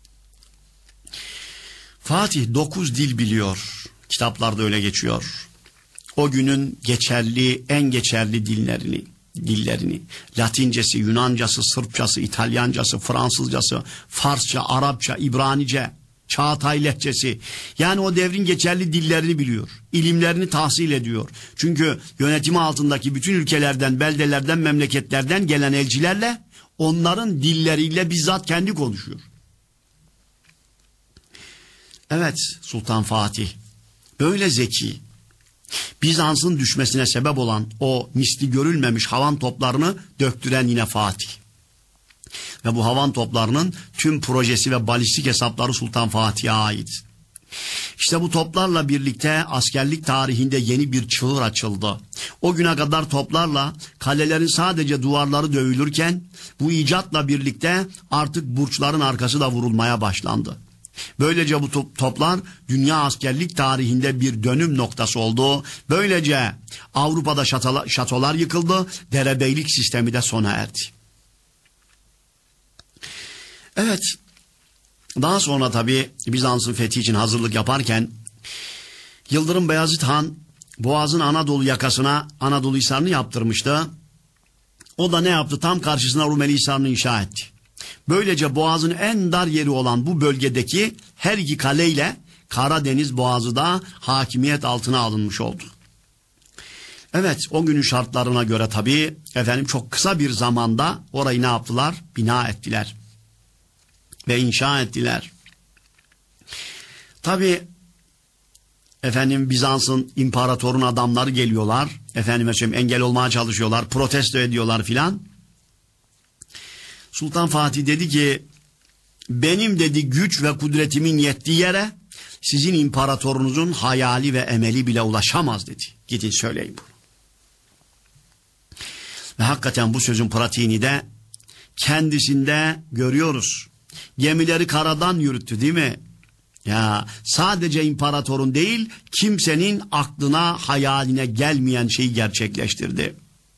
Fatih dokuz dil biliyor. Kitaplarda öyle geçiyor. O günün geçerli, en geçerli dillerini, dillerini, Latincesi, Yunancası, Sırpçası, İtalyancası, Fransızcası, Farsça, Arapça, İbranice, Çağatay lehçesi. Yani o devrin geçerli dillerini biliyor. İlimlerini tahsil ediyor. Çünkü yönetimi altındaki bütün ülkelerden, beldelerden, memleketlerden gelen elçilerle onların dilleriyle bizzat kendi konuşuyor. Evet Sultan Fatih böyle zeki, Bizans'ın düşmesine sebep olan o misli görülmemiş havan toplarını döktüren yine Fatih. Ve bu havan toplarının tüm projesi ve balistik hesapları Sultan Fatih'e ait. İşte bu toplarla birlikte askerlik tarihinde yeni bir çığır açıldı. O güne kadar toplarla kalelerin sadece duvarları dövülürken bu icatla birlikte artık burçların arkası da vurulmaya başlandı. Böylece bu toplar dünya askerlik tarihinde bir dönüm noktası oldu. Böylece Avrupa'da şatolar, şatolar yıkıldı, derebeylik sistemi de sona erdi. Evet, daha sonra tabii Bizans'ın fethi için hazırlık yaparken Yıldırım Beyazıt Han Boğaz'ın Anadolu yakasına Anadolu Hisarı'nı yaptırmıştı. O da ne yaptı? Tam karşısına Rumeli Hisarı'nı inşa etti. Böylece Boğaz'ın en dar yeri olan bu bölgedeki her iki kaleyle Karadeniz Boğazı da hakimiyet altına alınmış oldu. Evet, o günün şartlarına göre tabii efendim çok kısa bir zamanda orayı ne yaptılar? Bina ettiler ve inşa ettiler. Tabii efendim Bizans'ın imparatorun adamları geliyorlar. Efendime söyleyeyim engel olmaya çalışıyorlar, protesto ediyorlar filan. Sultan Fatih dedi ki benim dedi güç ve kudretimin yettiği yere sizin imparatorunuzun hayali ve emeli bile ulaşamaz dedi. Gidin söyleyin bunu. Ve hakikaten bu sözün pratiğini de kendisinde görüyoruz. Gemileri karadan yürüttü değil mi? Ya sadece imparatorun değil kimsenin aklına hayaline gelmeyen şeyi gerçekleştirdi.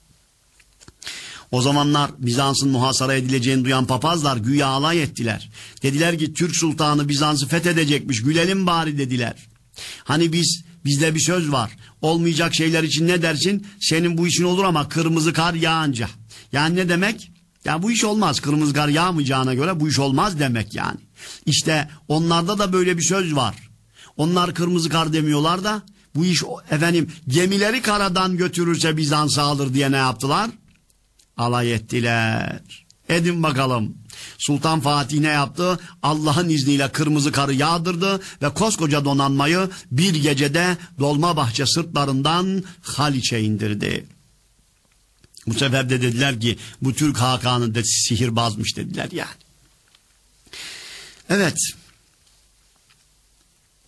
O zamanlar Bizans'ın muhasara edileceğini duyan papazlar güya alay ettiler. Dediler ki Türk sultanı Bizans'ı fethedecekmiş, gülelim bari dediler. Hani biz bizde bir söz var. Olmayacak şeyler için ne dersin? Senin bu işin olur ama kırmızı kar yağınca. Yani ne demek? Ya bu iş olmaz. Kırmızı kar yağmayacağına göre bu iş olmaz demek yani. İşte onlarda da böyle bir söz var. Onlar kırmızı kar demiyorlar da bu iş efendim gemileri karadan götürürse Bizans'ı alır diye ne yaptılar? Alay ettiler. Edin bakalım. Sultan Fatih ne yaptı? Allah'ın izniyle kırmızı karı yağdırdı ve koskoca donanmayı bir gecede Dolmabahçe sırtlarından Haliç'e indirdi. Bu sefer de dediler ki bu Türk Hakan'ı da sihirbazmış dediler yani. Evet.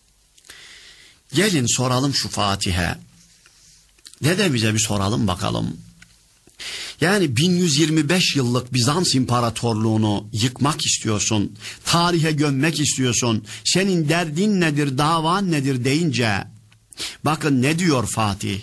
Gelin soralım şu Fatih'e. Ne de bize bir soralım bakalım. Yani bin yüz yirmi beş yıllık Bizans İmparatorluğunu yıkmak istiyorsun. Tarihe gömmek istiyorsun. Senin derdin nedir, davan nedir deyince bakın ne diyor Fatih?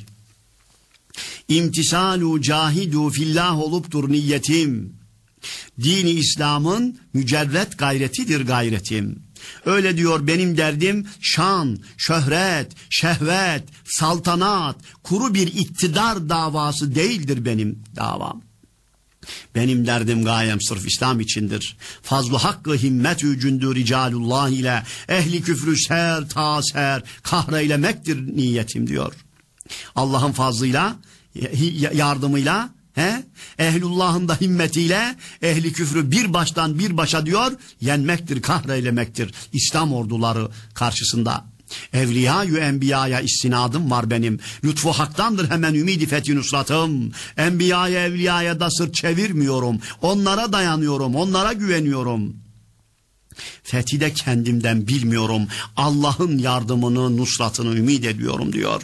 İmtisalu cahidu fillah oluptur niyetim. Dini İslam'ın mücerret gayretidir gayretim. Öyle diyor, benim derdim şan, şöhret, şehvet, saltanat, kuru bir iktidar davası değildir benim davam. Benim derdim, gayem sırf İslam içindir. Fazlu hakkı himmetü cündü ricalullah ile ehli küfrü ser ta ser kahreylemektir niyetim diyor. Allah'ın fazlıyla, yardımıyla, he? Ehlullah'ın da himmetiyle ehli küfrü bir baştan bir başa diyor yenmektir, kahreylemektir İslam orduları karşısında. Evliya-yü enbiyaya istinadım var benim. Lütfu haktandır hemen ümidi fethi nusratım. Enbiyaya evliyaya da sırt çevirmiyorum. Onlara dayanıyorum, onlara güveniyorum. Fethi de kendimden bilmiyorum. Allah'ın yardımını, nusratını ümit ediyorum diyor.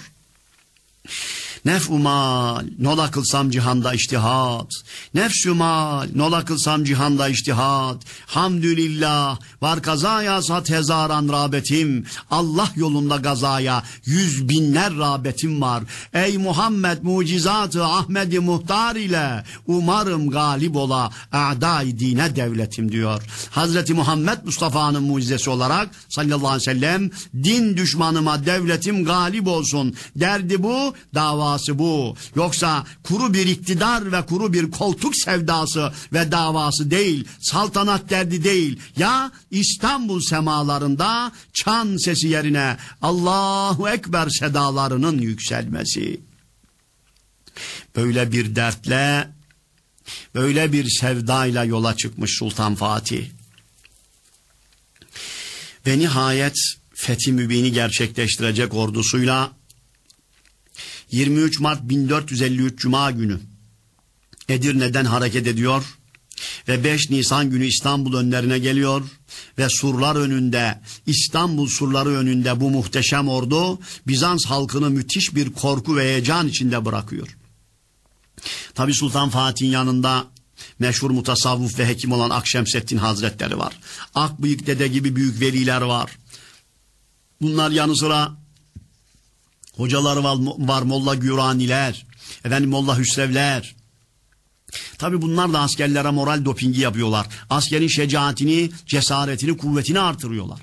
Nef-u mal, nola kılsam cihanda iştihat. Nefs-ü mal, nola kılsam cihanda iştihat. Hamdülillah, var kazaya sat hezaran rağbetim. Allah yolunda gazaya yüz binler rağbetim var. Ey Muhammed mucizatı Ahmed-i Muhtar ile umarım galip ola a'dâ-i dine devletim diyor. Hazreti Muhammed Mustafa'nın mucizesi olarak sallallahu aleyhi ve sellem din düşmanıma devletim galip olsun. Derdi bu, dava bu. Yoksa kuru bir iktidar ve kuru bir koltuk sevdası ve davası değil, saltanat derdi değil. Ya İstanbul semalarında çan sesi yerine Allahu Ekber sedalarının yükselmesi. Böyle bir dertle, böyle bir sevdayla yola çıkmış Sultan Fatih. Ve nihayet Fethi Mübin'i gerçekleştirecek ordusuyla yirmi üç Mart bin dört yüz elli üç Cuma günü Edirne'den hareket ediyor ve beş Nisan günü İstanbul önlerine geliyor ve surlar önünde, İstanbul surları önünde bu muhteşem ordu Bizans halkını müthiş bir korku ve heyecan içinde bırakıyor. Tabi Sultan Fatih'in yanında meşhur mutasavvuf ve hekim olan Akşemseddin Hazretleri var. Akbıyık Dede gibi büyük veliler var. Bunlar yanı sıra hocaları var, var Molla Güraniler, efendim Molla Hüsrevler. Tabi bunlar da askerlere moral dopingi yapıyorlar. Askerin şecaatini, cesaretini, kuvvetini artırıyorlar.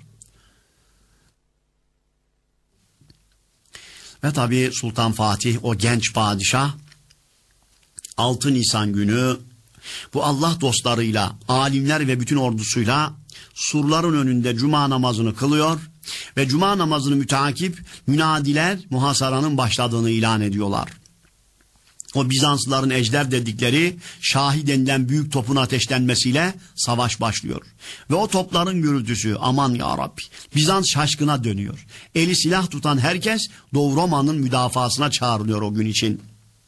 Ve tabi Sultan Fatih, o genç padişah, altı Nisan günü bu Allah dostlarıyla, alimler ve bütün ordusuyla surların önünde cuma namazını kılıyor ve cuma namazını müteakip münadiler muhasaranın başladığını ilan ediyorlar. O Bizanslıların ejder dedikleri Şahi denilen büyük topun ateşlenmesiyle savaş başlıyor. Ve o topların gürültüsü, aman ya Rabbi, Bizans şaşkına dönüyor. Eli silah tutan herkes Doğu Roma'nın müdafasına çağrılıyor o gün için.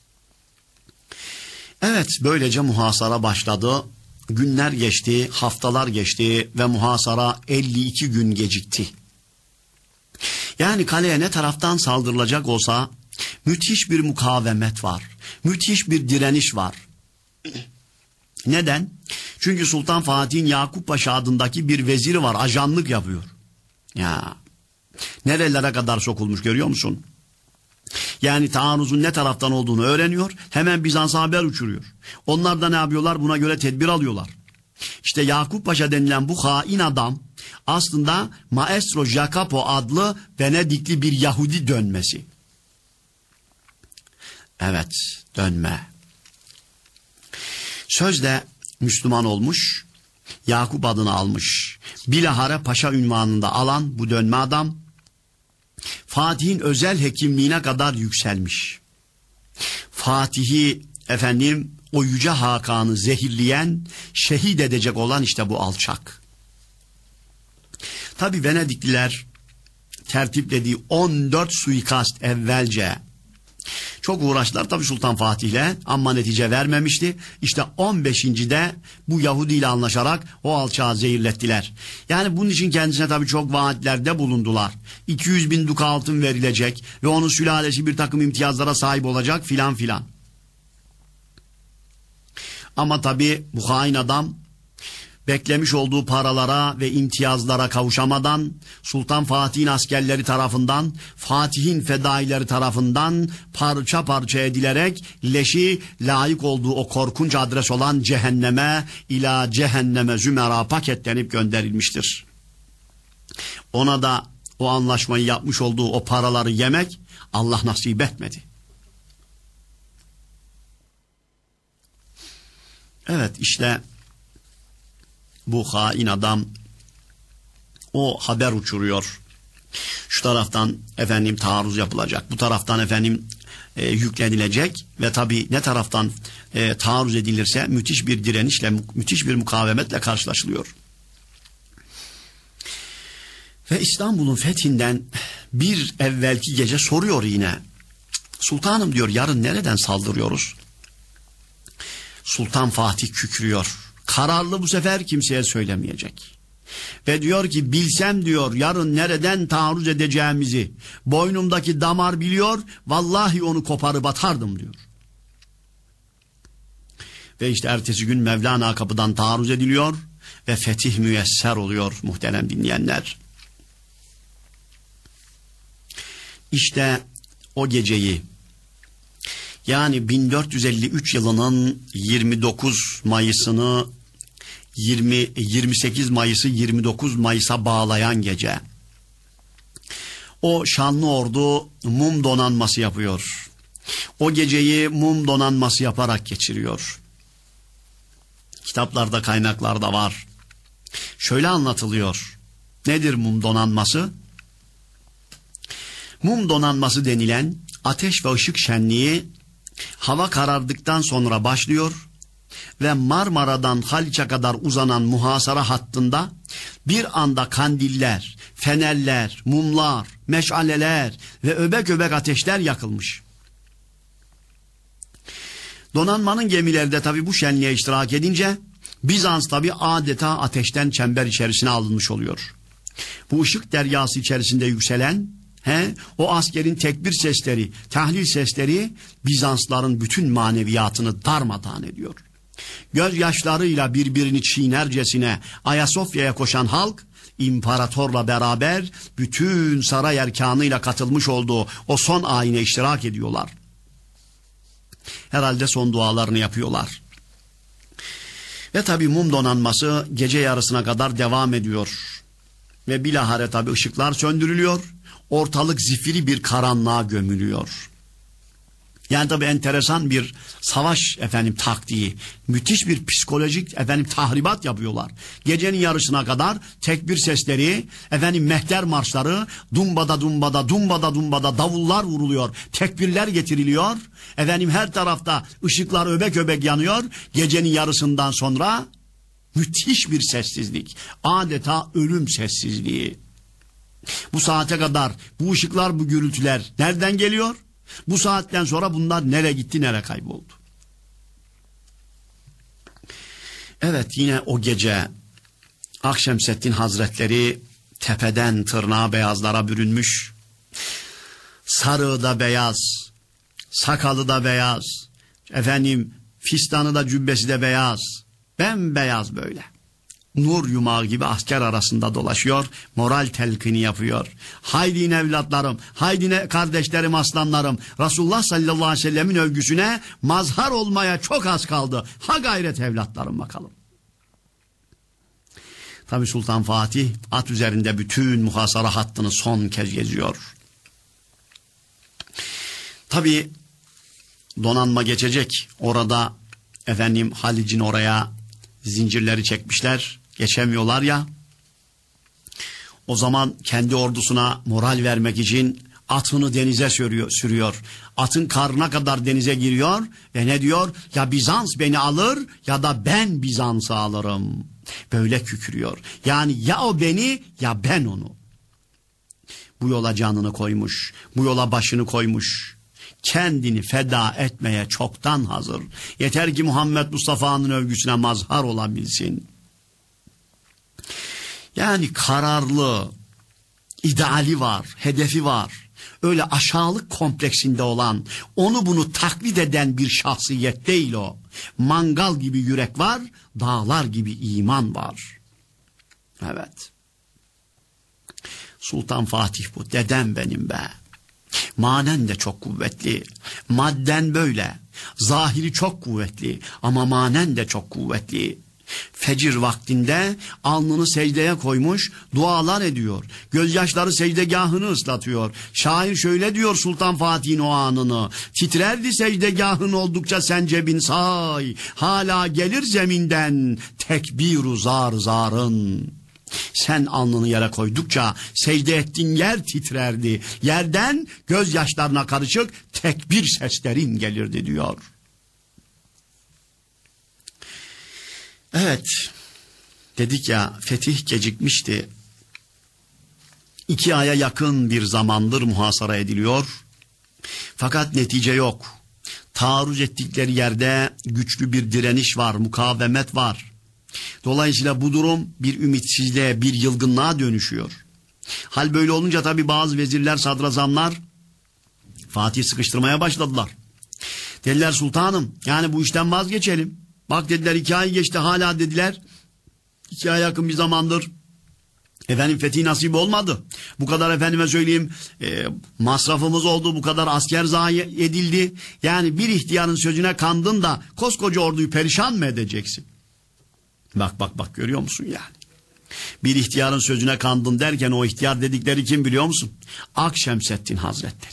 Evet, böylece muhasara başladı. Günler geçti, haftalar geçti ve muhasara elli iki gün gecikti. Yani kaleye ne taraftan saldırılacak olsa müthiş bir mukavemet var. Müthiş bir direniş var. Neden? Çünkü Sultan Fatih'in Yakup Paşa adındaki bir veziri var. Ajanlık yapıyor. Ya nerelere kadar sokulmuş görüyor musun? Yani taarruzun ne taraftan olduğunu öğreniyor. Hemen Bizans'a haber uçuruyor. Onlar da ne yapıyorlar? Buna göre tedbir alıyorlar. İşte Yakup Paşa denilen bu hain adam aslında Maestro Jacopo adlı Venedikli bir Yahudi dönmesi. Evet, dönme. Sözde Müslüman olmuş, Yakup adını almış. Bilahare Paşa unvanında alan bu dönme adam Fatih'in özel hekimliğine kadar yükselmiş. Fatih'i efendim o yüce Hakan'ı zehirleyen, şehit edecek olan işte bu alçak. Tabi Venedikliler tertiplediği on dört suikast evvelce Çok uğraştılar tabii Sultan Fatih'le ama netice vermemişti. İşte on beşincide bu Yahudi ile anlaşarak o alçağı zehirlettiler. Yani bunun için kendisine tabii çok vaatlerde bulundular. iki yüz bin duka altın verilecek ve onun sülalesi bir takım imtiyazlara sahip olacak filan filan. Ama tabii bu hain adam beklemiş olduğu paralara ve imtiyazlara kavuşamadan Sultan Fatih'in askerleri tarafından, Fatih'in fedaileri tarafından parça parça edilerek leşi layık olduğu o korkunç adres olan cehenneme, ila cehenneme zümera paketlenip gönderilmiştir. Ona da o anlaşmayı yapmış olduğu o paraları yemek Allah nasip etmedi. Evet, işte bu hain adam o haber uçuruyor. Şu taraftan efendim taarruz yapılacak. Bu taraftan efendim e, yüklenilecek ve tabii ne taraftan e, taarruz edilirse müthiş bir direnişle, müthiş bir mukavemetle karşılaşılıyor. Ve İstanbul'un fethinden bir evvelki gece soruyor yine. Sultanım diyor, yarın nereden saldırıyoruz? Sultan Fatih kükrüyor. Kararlı bu sefer, kimseye söylemeyecek. Ve diyor ki bilsem diyor yarın nereden taarruz edeceğimizi boynumdaki damar biliyor, vallahi onu koparıp atardım diyor. Ve işte ertesi gün Mevlana kapıdan taarruz ediliyor ve fetih müyesser oluyor muhterem dinleyenler. İşte o geceyi, yani bin dört yüz elli üç yılının yirmi dokuz Mayıs'ını yirmi yirmi sekiz Mayıs'ı yirmi dokuz Mayıs'a bağlayan gece, o şanlı ordu mum donanması yapıyor. O geceyi mum donanması yaparak geçiriyor. Kitaplarda, kaynaklarda var. Şöyle anlatılıyor. Nedir mum donanması? Mum donanması denilen ateş ve ışık şenliği hava karardıktan sonra başlıyor ve Marmara'dan Haliç'e kadar uzanan muhasara hattında bir anda kandiller, fenerler, mumlar, meşaleler ve öbek öbek ateşler yakılmış. Donanmanın gemileri de tabi bu şenliğe iştirak edince Bizans tabi adeta ateşten çember içerisine alınmış oluyor. Bu ışık deryası içerisinde yükselen He, o askerin tekbir sesleri, tahlil sesleri Bizansların bütün maneviyatını darmadağın ediyor. Gözyaşlarıyla birbirini çiğnercesine Ayasofya'ya koşan halk, imparatorla beraber bütün saray erkanıyla katılmış olduğu o son ayine iştirak ediyorlar. Herhalde son dualarını yapıyorlar. Ve tabi mum donanması gece yarısına kadar devam ediyor. Ve bilahare tabi ışıklar söndürülüyor. Ortalık zifiri bir karanlığa gömülüyor. Yani tabi enteresan bir savaş efendim taktiği, müthiş bir psikolojik efendim tahribat yapıyorlar. Gecenin yarısına kadar tekbir sesleri, efendim mehter marşları, dumbada dumbada dumbada dumbada davullar vuruluyor, tekbirler getiriliyor. Efendim her tarafta ışıklar öbek öbek yanıyor. Gecenin yarısından sonra müthiş bir sessizlik, adeta ölüm sessizliği. Bu saate kadar bu ışıklar, bu gürültüler nereden geliyor? Bu saatten sonra bunlar nereye gitti, nereye kayboldu? Evet, yine o gece Akşemseddin Hazretleri tepeden tırnağa beyazlara bürünmüş. Sarığı da beyaz, sakalı da beyaz, efendim fistanı da cübbesi de beyaz, bembeyaz böyle. Nur yumağı gibi asker arasında dolaşıyor, moral telkini yapıyor. Haydi evlatlarım, haydi kardeşlerim, aslanlarım, Resulullah sallallahu aleyhi ve sellemin övgüsüne mazhar olmaya çok az kaldı. Ha gayret evlatlarım bakalım. Tabi Sultan Fatih at üzerinde bütün muhasara hattını son kez geziyor. Tabi donanma geçecek. Orada efendim Halic'in oraya zincirleri çekmişler. Geçemiyorlar ya. O zaman kendi ordusuna moral vermek için atını denize sürüyor, sürüyor. Atın karnına kadar denize giriyor ve ne diyor? Ya Bizans beni alır ya da ben Bizans'ı alırım. Böyle kükrüyor. Yani ya o beni ya ben onu. Bu yola canını koymuş. Bu yola başını koymuş. kendini feda etmeye çoktan hazır. Yeter ki Muhammed Mustafa'nın övgüsüne mazhar olabilsin. Yani kararlı, ideali var, hedefi var. Öyle aşağılık kompleksinde olan, onu bunu taklit eden bir şahsiyet değil o. Mangal gibi yürek var, dağlar gibi iman var. Evet. Sultan Fatih bu, dedem benim be. Manen de çok kuvvetli, madden böyle. Zahiri çok kuvvetli ama manen de çok kuvvetli. Fecir vaktinde alnını secdeye koymuş, dualar ediyor. Gözyaşları secdegahını ıslatıyor. Şair şöyle diyor Sultan Fatih'in o anını: titrerdi secdegahın oldukça sen cebin say, hala gelir zeminden tekbir-u zar zarın. Sen alnını yere koydukça secde ettiğin yer titrerdi. Yerden gözyaşlarına karışık tekbir seslerin gelirdi diyor. Evet, dedik ya, fetih gecikmişti. İki aya yakın bir zamandır muhasara ediliyor. Fakat netice yok. Taarruz ettikleri yerde güçlü bir direniş var, mukavemet var. Dolayısıyla bu durum bir ümitsizliğe, bir yılgınlığa dönüşüyor. Hal böyle olunca tabii bazı vezirler, sadrazamlar Fatih sıkıştırmaya başladılar. Dediler sultanım, yani bu işten vazgeçelim. Bak dediler, iki ay geçti hala dediler. İki ay yakın bir zamandır efendim fethi nasip olmadı. Bu kadar efendime söyleyeyim e, masrafımız oldu, bu kadar asker zayi edildi. Yani bir ihtiyarın sözüne kandın da koskoca orduyu perişan mı edeceksin? Bak bak bak, görüyor musun yani? Bir ihtiyarın sözüne kandın derken o ihtiyar dedikleri kim biliyor musun? Akşemseddin Hazretleri.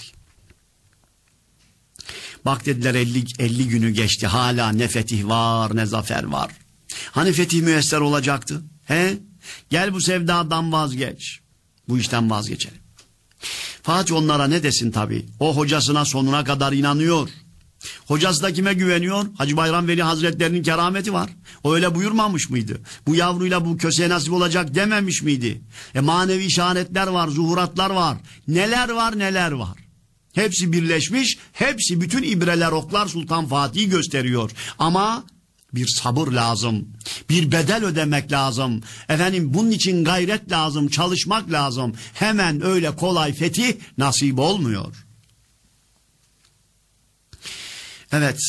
Bak dediler, elli, elli günü geçti, hala ne fetih var ne zafer var. Hani fetih müyesser olacaktı? He? Gel bu sevdadan vazgeç. Bu işten vazgeçelim. Fatih onlara ne desin tabii? O hocasına sonuna kadar inanıyor. Hocası da kime güveniyor? Hacı Bayram Veli Hazretlerinin kerameti var. O öyle buyurmamış mıydı? Bu yavruyla bu köseye nasip olacak dememiş miydi? E manevi işaretler var, zuhuratlar var. Neler var neler var. Hepsi birleşmiş, hepsi, bütün ibreler, oklar Sultan Fatih'i gösteriyor. Ama bir sabır lazım, bir bedel ödemek lazım. Efendim bunun için gayret lazım, çalışmak lazım. Hemen öyle kolay fetih nasip olmuyor. Evet,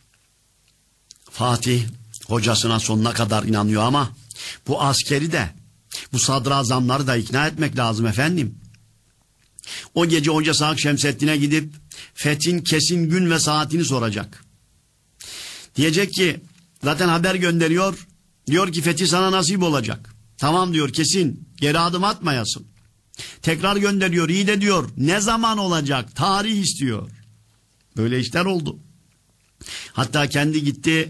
Fatih hocasına sonuna kadar inanıyor ama bu askeri de, bu sadrazamları da ikna etmek lazım efendim. O gece hocası Akşemseddin'e gidip fethin kesin gün ve saatini soracak. Diyecek ki, zaten haber gönderiyor, diyor ki fetih sana nasip olacak. Tamam diyor, kesin, geri adım atmayasın. Tekrar gönderiyor, iyi de diyor, ne zaman olacak, tarih istiyor. Böyle işler oldu. Hatta kendi gitti,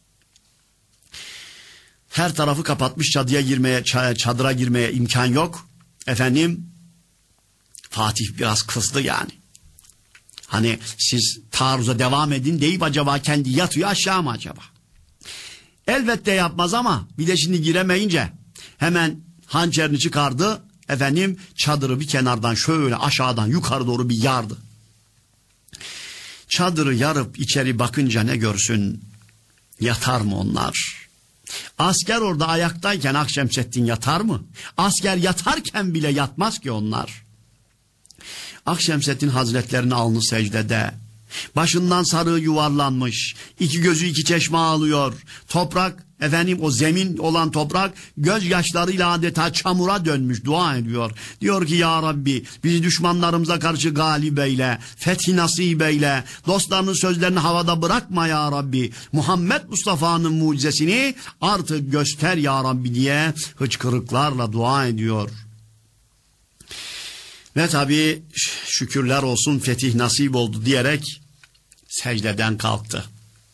her tarafı kapatmış, çadıya girmeye, çadıra girmeye imkan yok. Efendim, Fatih biraz kızdı yani. Hani siz taarruza devam edin deyip acaba kendi yatıyor aşağı mı acaba? Elbette yapmaz ama bir de şimdi giremeyince hemen hançerini çıkardı. Efendim çadırı bir kenardan şöyle aşağıdan yukarı doğru bir yardı. Çadırı yarıp içeri bakınca ne görsün? Yatar mı onlar? Asker orada ayaktayken Akşemseddin yatar mı? Asker yatarken bile yatmaz ki onlar. Akşemseddin Hazretlerinin alnı secdede. Başından sarığı yuvarlanmış. İki gözü iki çeşme ağlıyor. Toprak, efendim o zemin olan toprak gözyaşlarıyla adeta çamura dönmüş, dua ediyor. Diyor ki ya Rabbi, bizi düşmanlarımıza karşı galip eyle, fethi nasip eyle, dostlarının sözlerini havada bırakma ya Rabbi. Muhammed Mustafa'nın mucizesini artık göster ya Rabbi diye hıçkırıklarla dua ediyor. Ve tabii şükürler olsun fetih nasip oldu diyerek secdeden kalktı.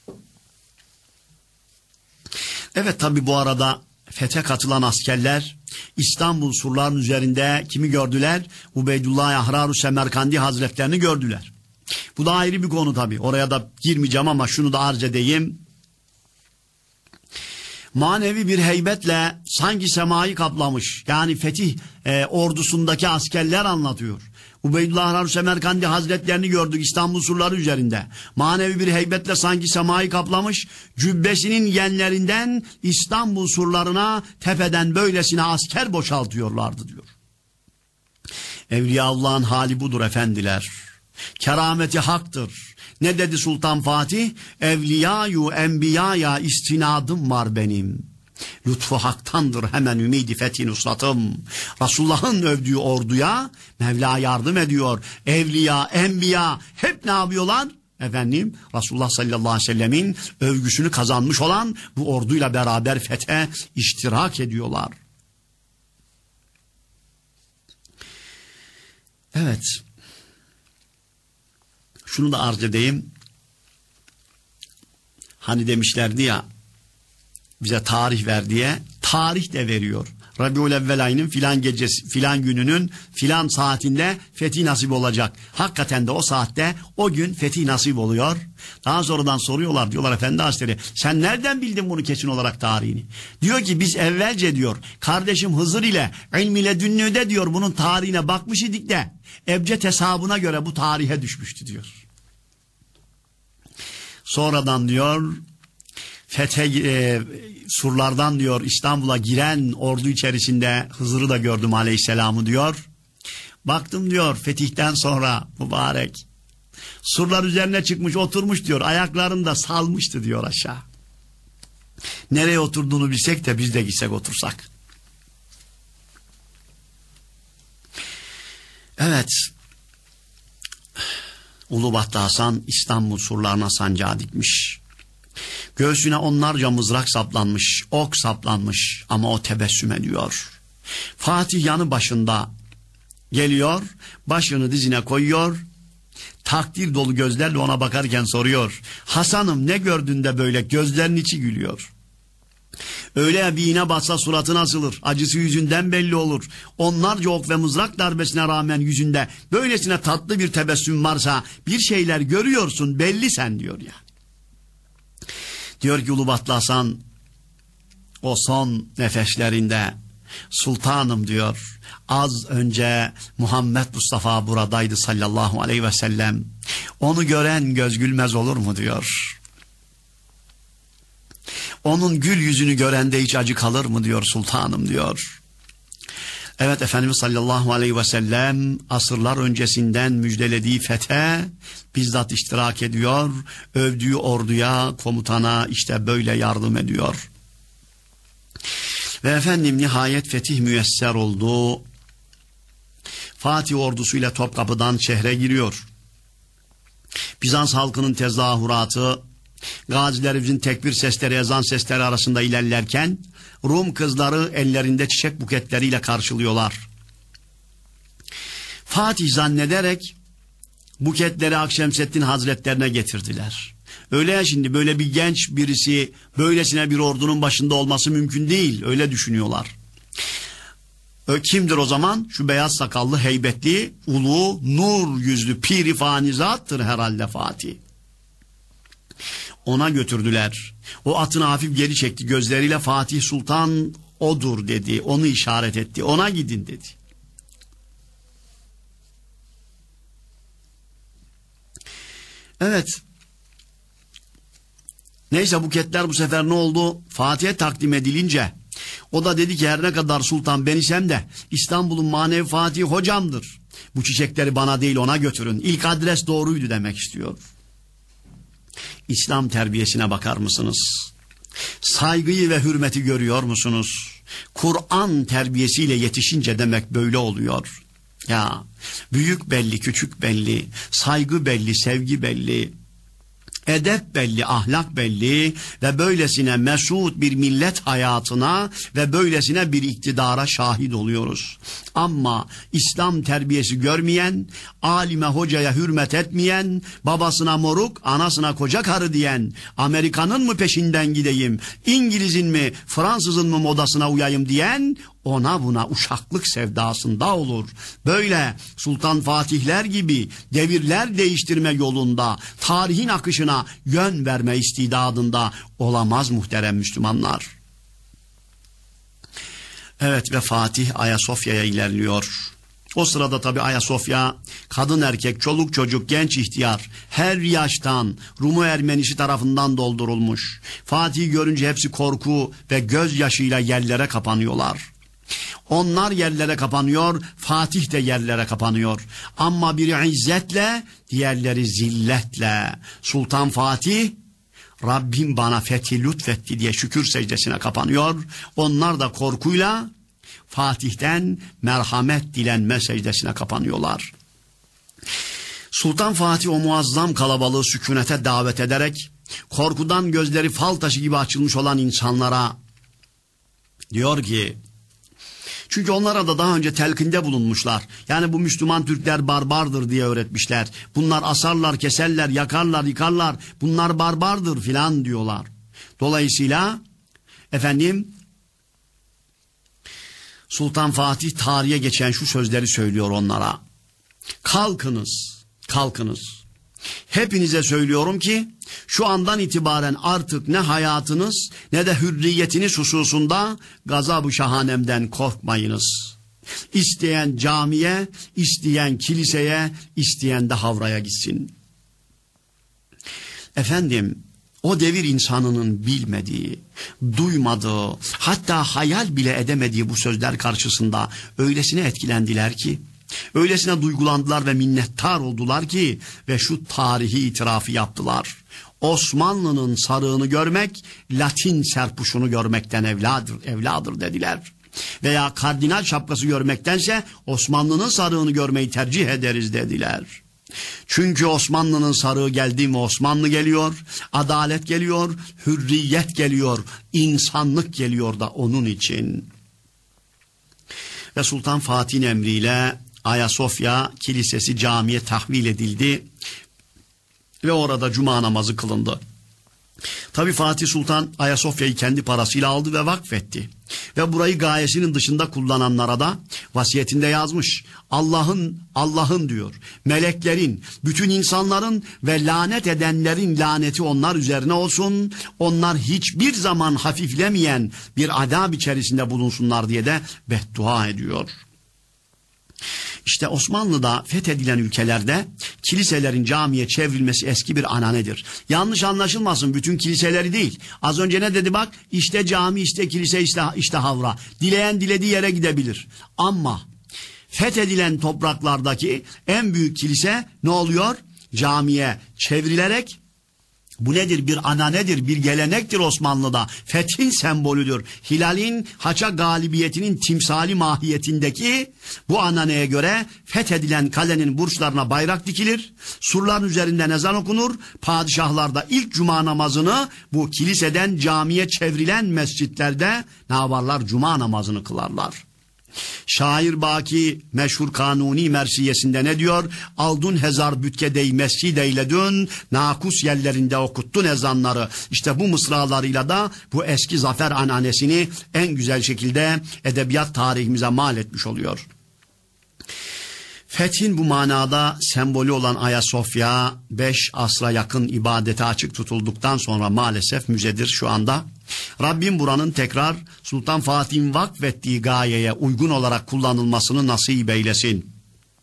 Evet tabii bu arada fethe katılan askerler İstanbul surlarının üzerinde kimi gördüler? Ubeydullah Ahrar-ı Semerkandi Hazretlerini gördüler. Bu da ayrı bir konu tabii. Oraya da girmeyeceğim ama şunu da arz edeyim. Manevi bir heybetle sanki semayı kaplamış. Yani fetih e, ordusundaki askerler anlatıyor. Ubeydullah Harun Semerkandi Hazretlerini gördük İstanbul surları üzerinde. Manevi bir heybetle sanki semayı kaplamış, cübbesinin yenlerinden İstanbul surlarına tepeden böylesine asker boşaltıyorlardı diyor. Evliyaullah'ın hali budur efendiler. Kerameti haktır. Ne dedi Sultan Fatih? Evliyayu enbiyaya istinadım var benim. Lütfu haktandır hemen ümidi fethi nusratım. Resulullah'ın övdüğü orduya Mevla yardım ediyor. Evliya, enbiya hep ne yapıyorlar? Efendim Resulullah sallallahu aleyhi ve sellemin övgüsünü kazanmış olan bu orduyla beraber fethe iştirak ediyorlar. Evet. Şunu da arz edeyim. Hani demişlerdi ya, bize tarih ver diye, tarih de veriyor. Rabiülevvel ayının filan gecesi, filan gününün filan saatinde fethi nasip olacak. Hakikaten de o saatte, o gün fethi nasip oluyor. Daha sonradan soruyorlar, diyorlar Efendi Hazretleri, sen nereden bildin bunu kesin olarak tarihini? Diyor ki biz evvelce diyor, kardeşim Hızır ile ilmiyle dünnüde diyor, bunun tarihine bakmış idik de, ebced hesabına göre bu tarihe düşmüştü diyor. Sonradan diyor, fethe e, surlardan diyor İstanbul'a giren ordu içerisinde Hızır'ı da gördüm aleyhisselamı diyor. Baktım diyor fetihten sonra mübarek surlar üzerine çıkmış oturmuş diyor, ayaklarını da salmıştı diyor aşağı. Nereye oturduğunu bilsek de biz de gitsek otursak. Evet, Ulubatlı Hasan İstanbul surlarına sancağı dikmiş. Göğsüne onlarca mızrak saplanmış, ok saplanmış ama o tebessüm ediyor. Fatih yanı başında geliyor, başını dizine koyuyor, takdir dolu gözlerle ona bakarken soruyor. Hasan'ım ne gördün de böyle, gözlerin içi gülüyor. Öyle bir iğne batsa suratın asılır, acısı yüzünden belli olur. Onlarca ok ve mızrak darbesine rağmen yüzünde böylesine tatlı bir tebessüm varsa bir şeyler görüyorsun belli sen diyor ya. Diyor ki Ulubatlı Hasan o son nefeslerinde, sultanım diyor, az önce Muhammed Mustafa buradaydı sallallahu aleyhi ve sellem. Onu gören göz gülmez olur mu diyor. Onun gül yüzünü görende hiç acı kalır mı diyor sultanım diyor. Evet Efendimiz sallallahu aleyhi ve sellem asırlar öncesinden müjdelediği fethe bizzat iştirak ediyor. Övdüğü orduya, komutana işte böyle yardım ediyor. Ve efendim nihayet fetih müyesser oldu. Fatih ordusuyla Topkapı'dan şehre giriyor. Bizans halkının tezahüratı, gazilerimizin tekbir sesleri, ezan sesleri arasında ilerlerken Rum kızları ellerinde çiçek buketleriyle karşılıyorlar. Fatih zannederek buketleri Akşemseddin Hazretlerine getirdiler. Öyle ya, şimdi böyle bir genç birisi böylesine bir ordunun başında olması mümkün değil, öyle düşünüyorlar. Ö, kimdir o zaman? Şu beyaz sakallı, heybetli, ulu, nur yüzlü, pir-i fanizattır herhalde Fatih. Ona götürdüler. O atını hafif geri çekti gözleriyle, Fatih Sultan odur dedi, onu işaret etti, ona gidin dedi. Evet. Neyse buketler bu sefer ne oldu? Fatih'e takdim edilince o da dedi ki her ne kadar sultan ben isem de İstanbul'un manevi Fatih hocamdır. Bu çiçekleri bana değil ona götürün. İlk adres doğruydu demek istiyor. İslam terbiyesine bakar mısınız? Saygıyı ve hürmeti görüyor musunuz? Kur'an terbiyesiyle yetişince demek böyle oluyor. Ya büyük belli, küçük belli, saygı belli, sevgi belli, edep belli, ahlak belli ve böylesine mesut bir millet hayatına ve böylesine bir iktidara şahit oluyoruz. Ama İslam terbiyesi görmeyen, alime hocaya hürmet etmeyen, babasına moruk, anasına koca karı diyen, Amerikan'ın mı peşinden gideyim, İngiliz'in mi, Fransız'ın mı modasına uyayım diyen, ona buna uşaklık sevdasında olur. Böyle Sultan Fatihler gibi devirler değiştirme yolunda, tarihin akışına yön verme istidadında olamaz muhterem Müslümanlar. Evet ve Fatih Ayasofya'ya ilerliyor. O sırada tabi Ayasofya kadın erkek, çoluk çocuk, genç ihtiyar her yaştan Rumu Ermenisi tarafından doldurulmuş. Fatih'i görünce hepsi korku ve gözyaşıyla yerlere kapanıyorlar. Onlar yerlere kapanıyor, Fatih de yerlere kapanıyor. Ama biri izzetle, diğerleri zilletle. Sultan Fatih, Rabbim bana fethi lütfetti diye şükür secdesine kapanıyor. Onlar da korkuyla Fatih'ten merhamet dilenme secdesine kapanıyorlar. Sultan Fatih o muazzam kalabalığı sükunete davet ederek korkudan gözleri fal taşı gibi açılmış olan insanlara diyor ki, çünkü onlara da daha önce telkinde bulunmuşlar. Yani bu Müslüman Türkler barbardır diye öğretmişler. Bunlar asarlar, keserler, yakarlar, yıkarlar. Bunlar barbardır filan diyorlar. Dolayısıyla efendim Sultan Fatih tarihe geçen şu sözleri söylüyor onlara. Kalkınız, kalkınız. Hepinize söylüyorum ki şu andan itibaren artık ne hayatınız ne de hürriyetiniz hususunda gazab-ı şahanemden korkmayınız. İsteyen camiye, isteyen kiliseye, isteyen de havraya gitsin. Efendim, o devir insanının bilmediği, duymadığı, hatta hayal bile edemediği bu sözler karşısında öylesine etkilendiler ki, öylesine duygulandılar ve minnettar oldular ki ve şu tarihi itirafı yaptılar. Osmanlı'nın sarığını görmek, Latin serpuşunu görmekten evladır, evladır dediler. Veya kardinal şapkası görmektense Osmanlı'nın sarığını görmeyi tercih ederiz dediler. Çünkü Osmanlı'nın sarığı geldi mi Osmanlı geliyor, adalet geliyor, hürriyet geliyor, insanlık geliyor da onun için. Ve Sultan Fatih'in emriyle Ayasofya Kilisesi camiye tahvil edildi ve orada cuma namazı kılındı. Tabi Fatih Sultan Ayasofya'yı kendi parasıyla aldı ve vakfetti. Ve burayı gayesinin dışında kullananlara da vasiyetinde yazmış. Allah'ın, Allah'ın diyor, meleklerin, bütün insanların ve lanet edenlerin laneti onlar üzerine olsun. Onlar hiçbir zaman hafiflemeyen bir azap içerisinde bulunsunlar diye de beddua ediyor. İşte Osmanlı'da fethedilen ülkelerde kiliselerin camiye çevrilmesi eski bir ananedir. Yanlış anlaşılmasın, bütün kiliseleri değil. Az önce ne dedi bak, işte cami, işte kilise, işte, işte havra. Dileyen dilediği yere gidebilir. Ama fethedilen topraklardaki en büyük kilise ne oluyor? Camiye çevrilerek, bu nedir? Bir ananedir, bir gelenektir Osmanlı'da. Fethin sembolüdür. Hilal'in haça galibiyetinin timsali mahiyetindeki bu ananeye göre fethedilen kalenin burçlarına bayrak dikilir. Surların üzerinden ezan okunur. Padişahlar da ilk cuma namazını bu kiliseden camiye çevrilen mescitlerde ne yaparlar? Cuma namazını kılarlar. Şair Baki meşhur Kanuni mersiyesinde ne diyor? Aldun hezar bütkedey mescid eyledün, nakus yerlerinde okuttun ezanları. İşte bu mısralarıyla da bu eski zafer ananesini en güzel şekilde edebiyat tarihimize mal etmiş oluyor. Fethin bu manada sembolü olan Ayasofya beş asra yakın ibadete açık tutulduktan sonra maalesef müzedir şu anda. Rabbim buranın tekrar Sultan Fatih'in vakfettiği gayeye uygun olarak kullanılmasını nasip eylesin.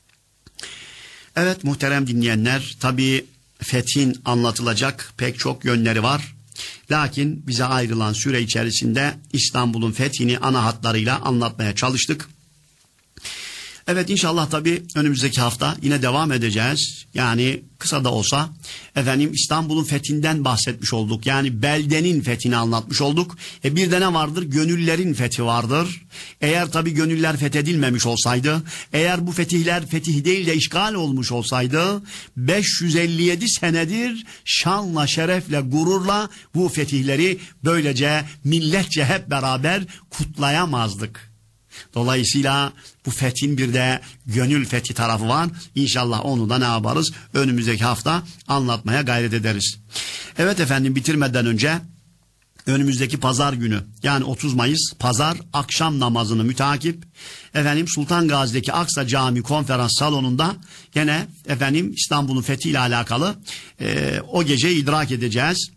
Evet muhterem dinleyenler, tabii fethin anlatılacak pek çok yönleri var. Lakin bize ayrılan süre içerisinde İstanbul'un fethini ana hatlarıyla anlatmaya çalıştık. Evet inşallah tabii önümüzdeki hafta yine devam edeceğiz. Yani kısa da olsa efendim İstanbul'un fethinden bahsetmiş olduk. Yani beldenin fethini anlatmış olduk. E bir de ne vardır? Gönüllerin fethi vardır. Eğer tabii gönüller fethedilmemiş olsaydı, eğer bu fetihler fetih değil de işgal olmuş olsaydı, beş yüz elli yedi senedir şanla, şerefle, gururla bu fetihleri böylece milletçe hep beraber kutlayamazdık. Dolayısıyla bu fethin bir de gönül fethi tarafı var. İnşallah onu da ne yaparız? Önümüzdeki hafta anlatmaya gayret ederiz. Evet efendim, bitirmeden önce önümüzdeki pazar günü, yani otuz Mayıs pazar akşam namazını mütakip efendim Sultan Gazi'deki Aksa Camii konferans salonunda gene efendim İstanbul'un fethiyle alakalı e, o geceyi idrak edeceğiz.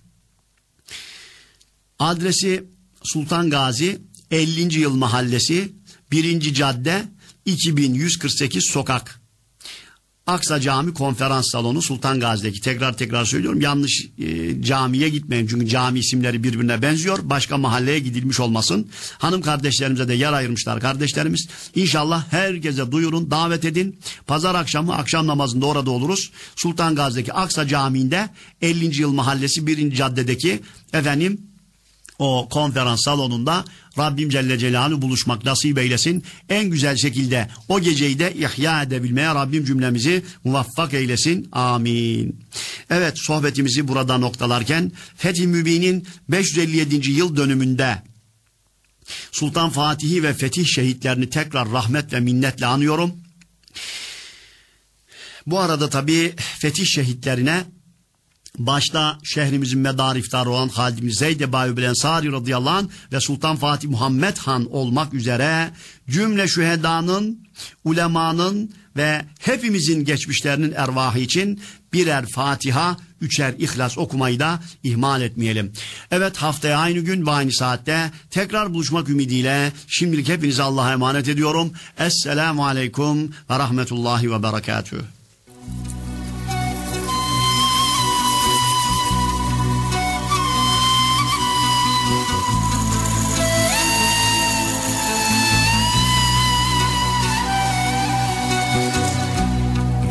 Adresi Sultan Gazi ellinci yıl mahallesi, birinci cadde, iki bin yüz kırk sekiz sokak. Aksa Cami Konferans Salonu Sultan Gazi'deki. Tekrar tekrar söylüyorum, yanlış e, camiye gitmeyin çünkü cami isimleri birbirine benziyor. Başka mahalleye gidilmiş olmasın. Hanım kardeşlerimize de yer ayırmışlar kardeşlerimiz. İnşallah herkese duyurun, davet edin. Pazar akşamı akşam namazında orada oluruz. Sultan Gazi'deki Aksa Camii'nde ellinci yıl mahallesi birinci caddedeki efendim o konferans salonunda Rabbim Celle Celaluhu buluşmak nasip eylesin. En güzel şekilde o geceyi de ihya edebilmeye Rabbim cümlemizi muvaffak eylesin. Amin. Evet, sohbetimizi burada noktalarken Fethi Mübin'in beş yüz elli yedinci yıl dönümünde Sultan Fatih'i ve fetih şehitlerini tekrar rahmet ve minnetle anıyorum. Bu arada tabii fetih şehitlerine başta şehrimizin medarı iftarı olan Halid bin Zeyd Ebu Ensari radıyallahu anh ve Sultan Fatih Muhammed Han olmak üzere cümle şühedanın, ulemanın ve hepimizin geçmişlerinin ervahı için birer Fatiha, üçer İhlas okumayı da ihmal etmeyelim. Evet, haftaya aynı gün ve aynı saatte tekrar buluşmak ümidiyle şimdilik hepinizi Allah'a emanet ediyorum. Esselamu Aleyküm ve Rahmetullahi ve Berekatühü.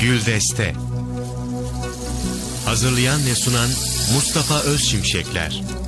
Güldeste. Hazırlayan ve sunan Mustafa Özşimşekler.